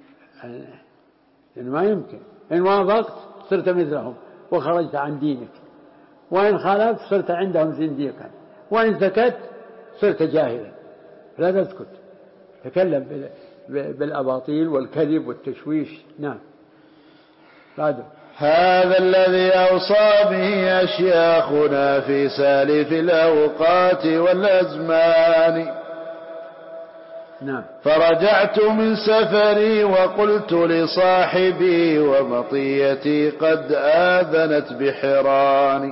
إن ما يمكن. إن وافقت صرت مثلهم وخرجت عن دينك، وإن خالفت صرت عندهم زنديقا، وإن سكت صرت جاهلا. لا تسكت، تكلم بالأباطيل والكذب والتشويش. نعم. بعده هذا الذي أوصى به أشياخنا في سالف الأوقات والأزمان. نعم. فرجعت من سفري وقلت لصاحبي ومطيتي قد آذنت بحراني.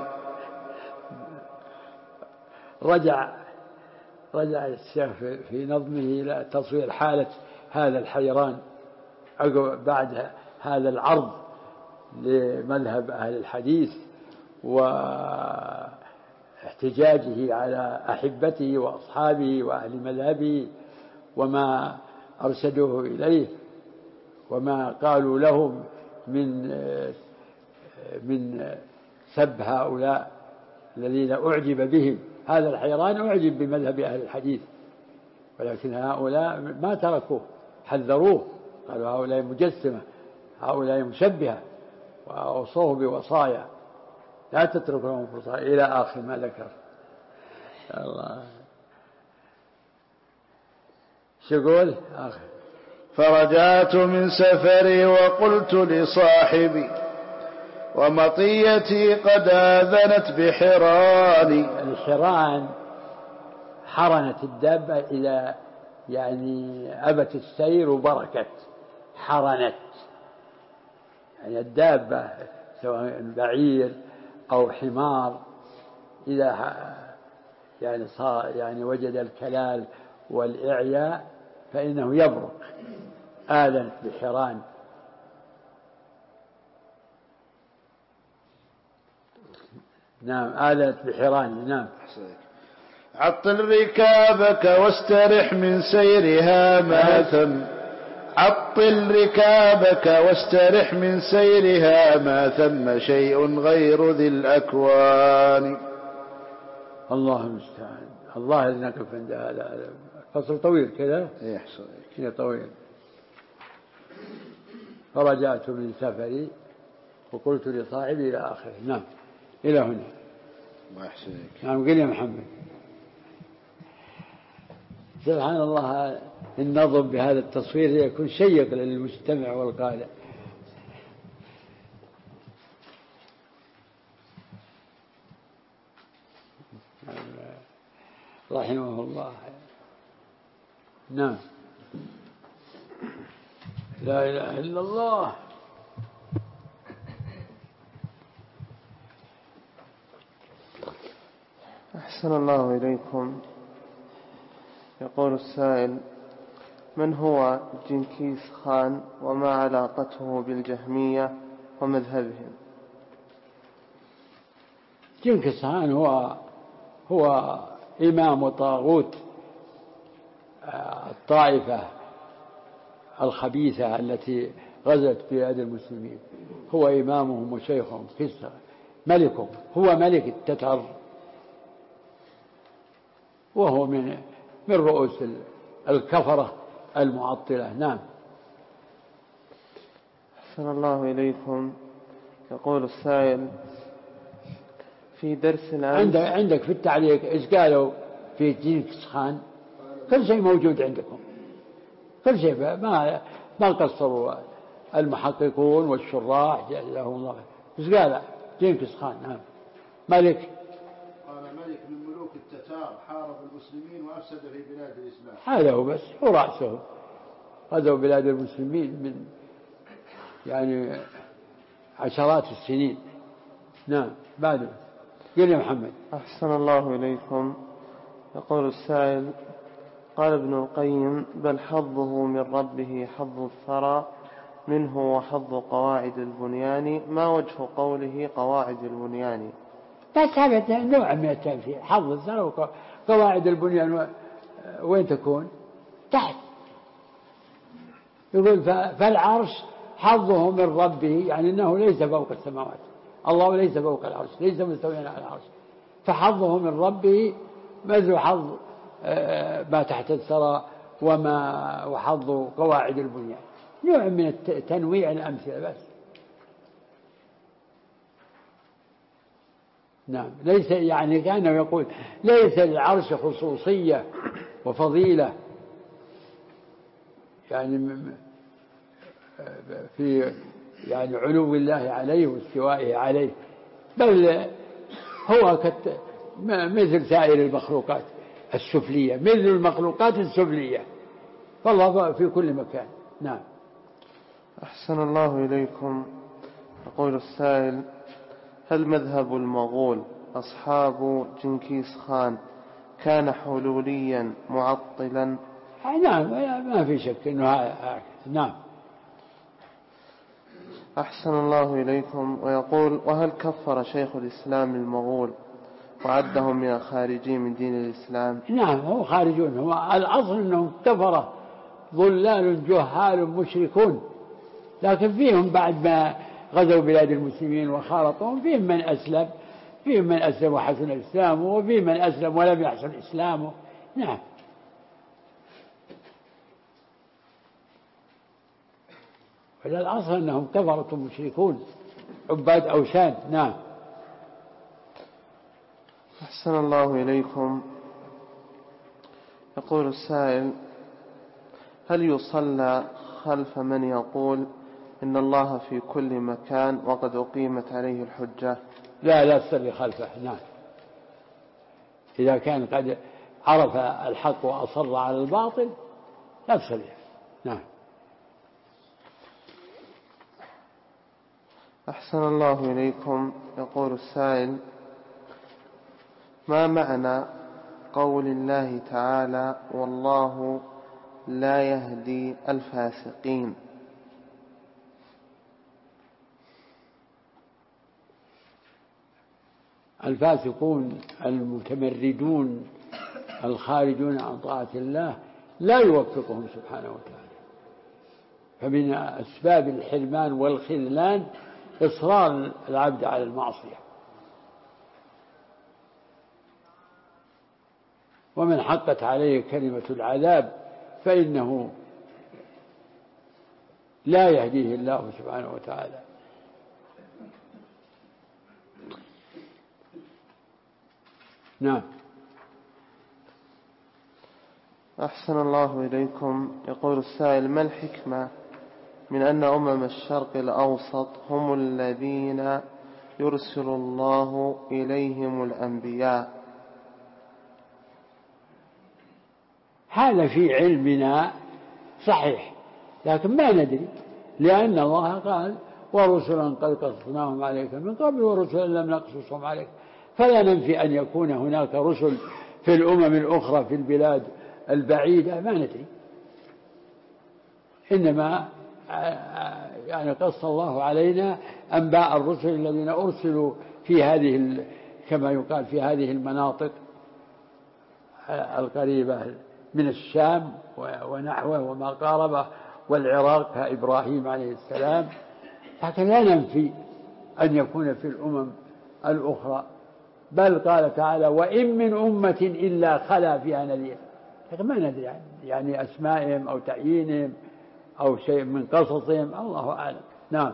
رجع الشيخ في نظمه إلى تصوير حالة هذا الحيران بعد هذا العرض لمذهب أهل الحديث واحتجاجه على أحبته وأصحابه وأهل مذهبه وما أرشدوه إليه وما قالوا لهم من سب هؤلاء الذين أعجب بهم. هذا الحيران أعجب بمذهب أهل الحديث، ولكن هؤلاء ما تركوه، حذروه، قالوا هؤلاء مجسمة، هؤلاء مشبهة، وأوصوه بوصايا لا تترك لهم فرصة إلى آخر ما ذكر. الله شو يقول آخر؟ فرجعت من سفري وقلت لصاحبي ومطيتي قد آذنت بحراني. الحران حرنت الدابة إلى يعني أبت السير وبركت. حرنت يعني الدابة سواء بعير أو حمار إذا يعني صار يعني وجد الكلال والإعياء فإنه يبرك. آذنت بحران. نعم. آذنت بحران. نعم. عطل ركابك واسترح من سيرها ما ثم. عطل ركابك واسترح من سيرها ما ثم شيء غير ذي الأكوان. الله المستعان. الله اللي نقف عند هذا الفصل طويل كذا. يحصل طويل. فرجعت من سفري وقلت لصاحبي إلى آخره. نعم. إلى هنا. الله يحسنك. نعم. قل يا محمد. سبحان الله، النظم بهذا التصوير يكون شيق للمستمع والقارئ. رحمه الله. نعم. لا إله إلا الله. أحسن الله إليكم. يقول السائل: من هو جنكيز خان وما علاقته بالجهمية ومذهبهم؟ جنكيز خان هو إمام وطاغوت الطائفة الخبيثة التي غزت بلاد المسلمين. هو إمامهم وشيخهم كسرى ملكهم. هو ملك التتر، وهو من رؤوس الكفرة المعطلة. نعم. أحسن الله إليكم. يقول السائل: في درس الأمس عندك في التعليق إيش قالوا في جنكيز خان؟ كل شيء موجود عندكم، كل شيء. ما قصروا المحققون والشراح جزاهم الله. إيش قال جنكيز خان؟ نعم. ملك. قال ملك من ملوك التتار حارب المسلمين وأفسد في بلاد الإسلام. هذا هو بس، هو رأسه. غزوا بلاد المسلمين من يعني عشرات السنين. نعم. بعده قل يا محمد. أحسن الله إليكم. يقول السائل: قال ابن القيم: بل حظه من ربه حظ الثرى منه وحظ قواعد البنيان. ما وجه قوله قواعد البنيان؟ بس هذا نوع من التمثيل. حظ الثرى وقواعد البنيان وين تكون؟ تحت يقول فالعرش حظه من ربه، يعني أنه ليس فوق السماوات، الله ليس فوق العرش، ليس مستويا على العرش، فحظه من ربه مثل حظ ما تحت الثرى وحظ قواعد البنيان، نوع من تنويع الأمثلة بس. نعم، ليس يعني كأنه يقول ليس للعرش خصوصية وفضيلة يعني في يعني علو الله عليه واستوائه عليه، بل هو مثل سائر المخلوقات السفلية، مثل المخلوقات السفلية، فالله في كل مكان. نعم. أحسن الله إليكم. يقول السائل: هل مذهب المغول أصحاب جنكيز خان كان حلوليا معطلا؟ نعم، ما في شك أنه هكذا. نعم. أحسن الله إليكم. ويقول: وهل كفر شيخ الإسلام المغول وعدهم من الخارجين من دين الإسلام؟ نعم، هم خارجون، هم الأصل أنهم كفرة ضلال جهال مشركون، لكن فيهم بعد ما غزوا بلاد المسلمين وخالطهم فيهم من أسلم وحسن إسلامه، وفيهم من أسلم ولم يحسن إسلامه. نعم. الأصل أنهم كفرة مشركون عباد أوثان. نعم. أحسن الله إليكم. يقول السائل: هل يصلى خلف من يقول إن الله في كل مكان وقد أقيمت عليه الحجة؟ لا تصلي خلفه. نعم، إذا كان قد عرف الحق وأصر على الباطل لا تصلي. نعم. أحسن الله إليكم. يقول السائل: ما معنى قول الله تعالى: والله لا يهدي الفاسقين؟ الفاسقون المتمردون الخارجون عن طاعة الله لا يوفقهم سبحانه وتعالى، فمن أسباب الحرمان والخذلان إصرار العبد على المعصية، ومن حقت عليه كلمة العذاب فإنه لا يهديه الله سبحانه وتعالى. نعم. أحسن الله إليكم. يقول السائل: ما الحكمة من أن الشرق الأوسط هم الذين يرسل الله إليهم الأنبياء؟ هذا في علمنا صحيح، لكن ما ندري، لأن الله قال: ورسلا قد قصصناهم عليك من قبل ورسلا لم نقصصهم عليك، فلا ننفي أن يكون هناك رسل في الأمم الأخرى في البلاد البعيدة، ما ندري، إنما يعني قص الله علينا أنباء الرسل الذين أرسلوا في هذه كما يقال في هذه المناطق القريبة من الشام ونحوه وما قاربه والعراق كإبراهيم عليه السلام، لكن لا ننفي أن يكون في الأمم الأخرى، بل قال تعالى: وإن من أمة إلا خلا فيها نذير، لكن ما ندري يعني أسمائهم أو تعيينهم أو شيء من قصصهم، الله أعلم. نعم.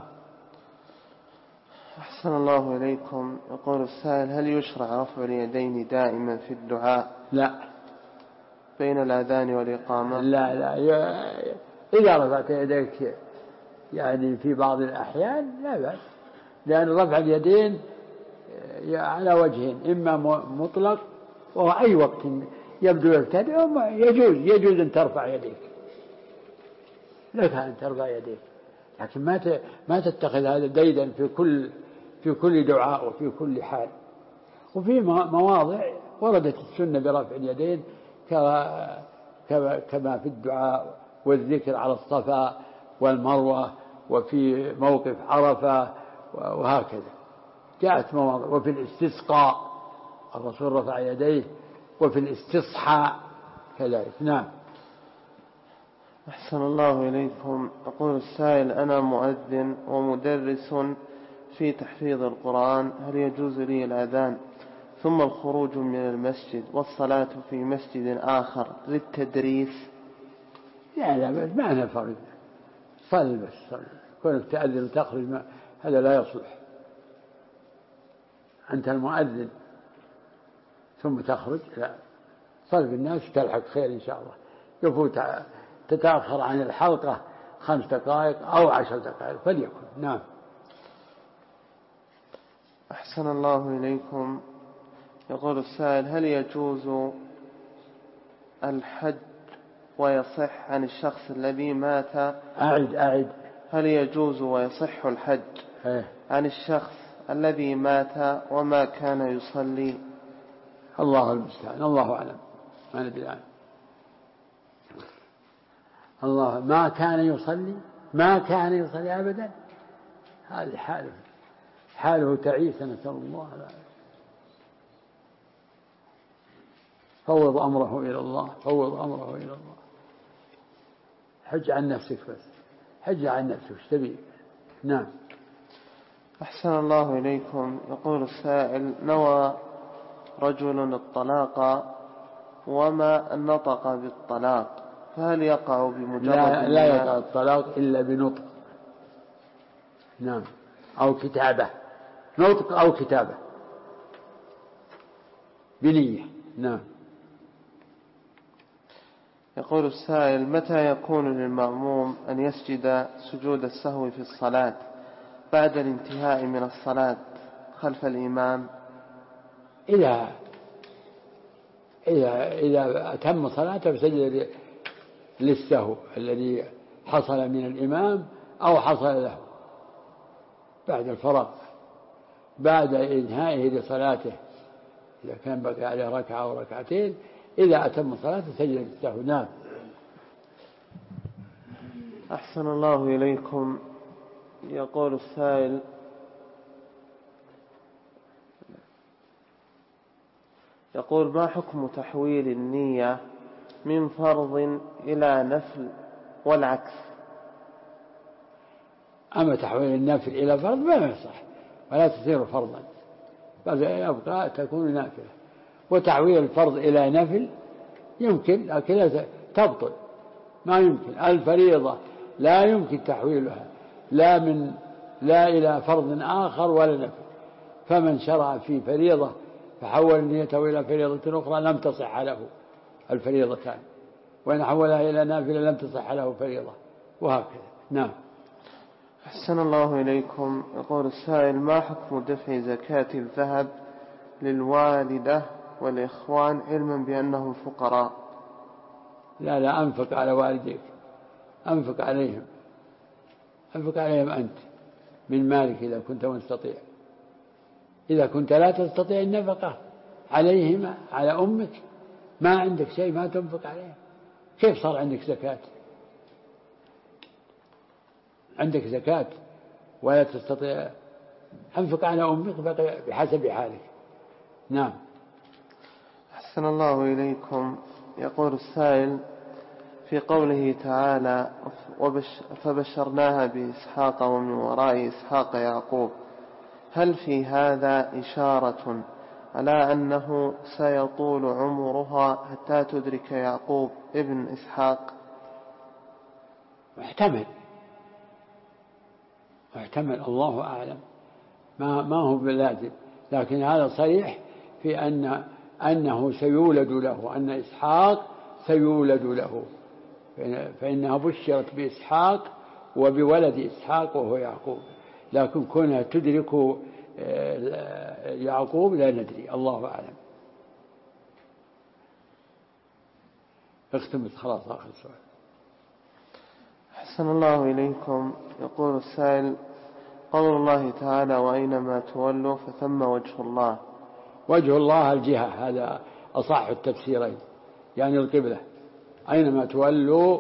أحسن الله إليكم. يقول السائل: هل يشرع رفع اليدين دائما في الدعاء؟ لا. بين الأذان والإقامة؟ لا إذا رفعت يديك يعني في بعض الأحيان لا بأس، لأن رفع اليدين على وجهين: إما مطلق وهو أي وقت يبدو يرتدع، يجوز أن ترفع يديك، لك أن ترفع يديك، لكن ما تتخذ هذا ديدا في كل دعاء وفي كل حال. وفي مواضع وردت السنة برفع اليدين كما في الدعاء والذكر على الصفا والمروة وفي موقف عرفة وهكذا جاءت مواضع، وفي الاستسقاء الرسول رفع يديه، وفي الاستصحاء كذلك. نعم. أحسن الله إليكم. يقول السائل: أنا مؤذن ومدرس في تحفيظ القرآن، هل يجوز لي الأذان ثم الخروج من المسجد والصلاة في مسجد آخر للتدريس؟ لا ما أنا فرق، صل بس صل، كونك تأذن وتخرج هذا لا يصلح. أنت المؤذن ثم تخرج، لا، صل بالناس تلحق خير إن شاء الله. يفوت تتأخر عن الحلقة 5 دقائق أو 10 دقائق فليكن. نعم. أحسن الله إليكم. يقول السائل: هل يجوز الحج ويصح عن الشخص الذي مات؟ أعد. هل يجوز ويصح الحج عن الشخص الذي مات وما كان يصلي؟ الله المستعان، الله أعلم، ما ندري عنه. الله ما كان يصلي أبدا، هذه حاله تعيسة، نسأل الله العافية. فوض أمره إلى الله. حج عن نفسك بس، حج عن نفسك ايش تبي. نعم. أحسن الله إليكم. يقول السائل: نوى رجل الطلاق وما نطق بالطلاق، فهل يقع بمجرد؟ لا يقع الطلاق إلا بنطق. نعم، أو كتابة، نطق أو كتابة بنية. نعم. يقول السائل: متى يكون للمأموم أن يسجد سجود السهو في الصلاة بعد الانتهاء من الصلاة خلف الإمام؟ إذا أتم صلاته فسجد للسهو الذي حصل من الإمام أو حصل له بعد الفراغ، بعد إنهائه لصلاته، إذا كان بقي عليه ركعة أو ركعتين، إذا أتم صلاته سجد للسهو. نعم. أحسن الله إليكم. يقول السائل: ما حكم تحويل النية من فرض إلى نفل والعكس؟ أما تحويل النافل إلى فرض ما يصح، ولا تصير فرضا، بل يبقى تكون نافلة. وتحويل الفرض إلى نفل يمكن، لكن تبطل، ما يمكن. الفريضة لا يمكن تحويلها لا إلى فرض آخر ولا نفل. فمن شرع في فريضة فحول نيته إلى فريضة أخرى لم تصح له الفريضتان، وإن حولها إلى نافلة لم تصح له فريضة، وهكذا. نعم. أحسن الله إليكم. يقول السائل: ما حكم دفع زكاة الذهب للوالدة والإخوان علما بأنهم فقراء؟ لا، أنفق على والديك، أنفق عليهم أنت من مالك إذا كنت مستطيع. إذا كنت لا تستطيع النفقة عليهما، على أمك، ما عندك شيء ما تنفق عليه، كيف صار عندك زكاة؟ عندك زكاة ولا تستطيع، أنفق على أمك بحسب حالك. نعم. أحسن الله إليكم. يقول السائل: في قوله تعالى: فبشرناها بإسحاق ومن وراء إسحاق يعقوب، هل في هذا إشارة على أنه سيطول عمرها حتى تدرك يعقوب ابن إسحاق؟ محتمل، الله أعلم، ما هو بلازم، لكن هذا صريح في أنه سيولد له، أن إسحاق سيولد له، فإنها بشرت بإسحاق وبولد إسحاق وهو يعقوب، لكن كونها تدرك يعقوب لا ندري، الله أعلم. اختمت خلاص، آخر سؤال. أحسن الله إليكم. يقول السائل: قول الله تعالى: وأينما تولوا فثم وجه الله. وجه الله الجهة، هذا أصح التفسيرين، يعني القبلة، أينما تولوا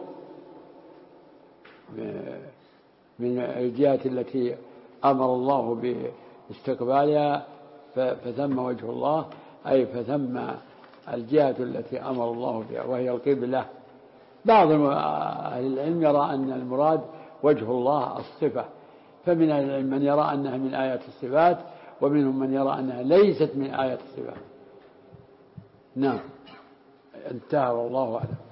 من الجهة التي أمر الله باستقبالها فثم وجه الله، أي فثم الجهة التي أمر الله بها وهي القبلة، بعض أهل العلم يرى أن المراد وجه الله الصفة، فمن أهل العلم من يرى أنها من آيات الصفات، ومنهم من يرى أنها ليست من آيات الصفات. نعم، انتهى والله أعلم.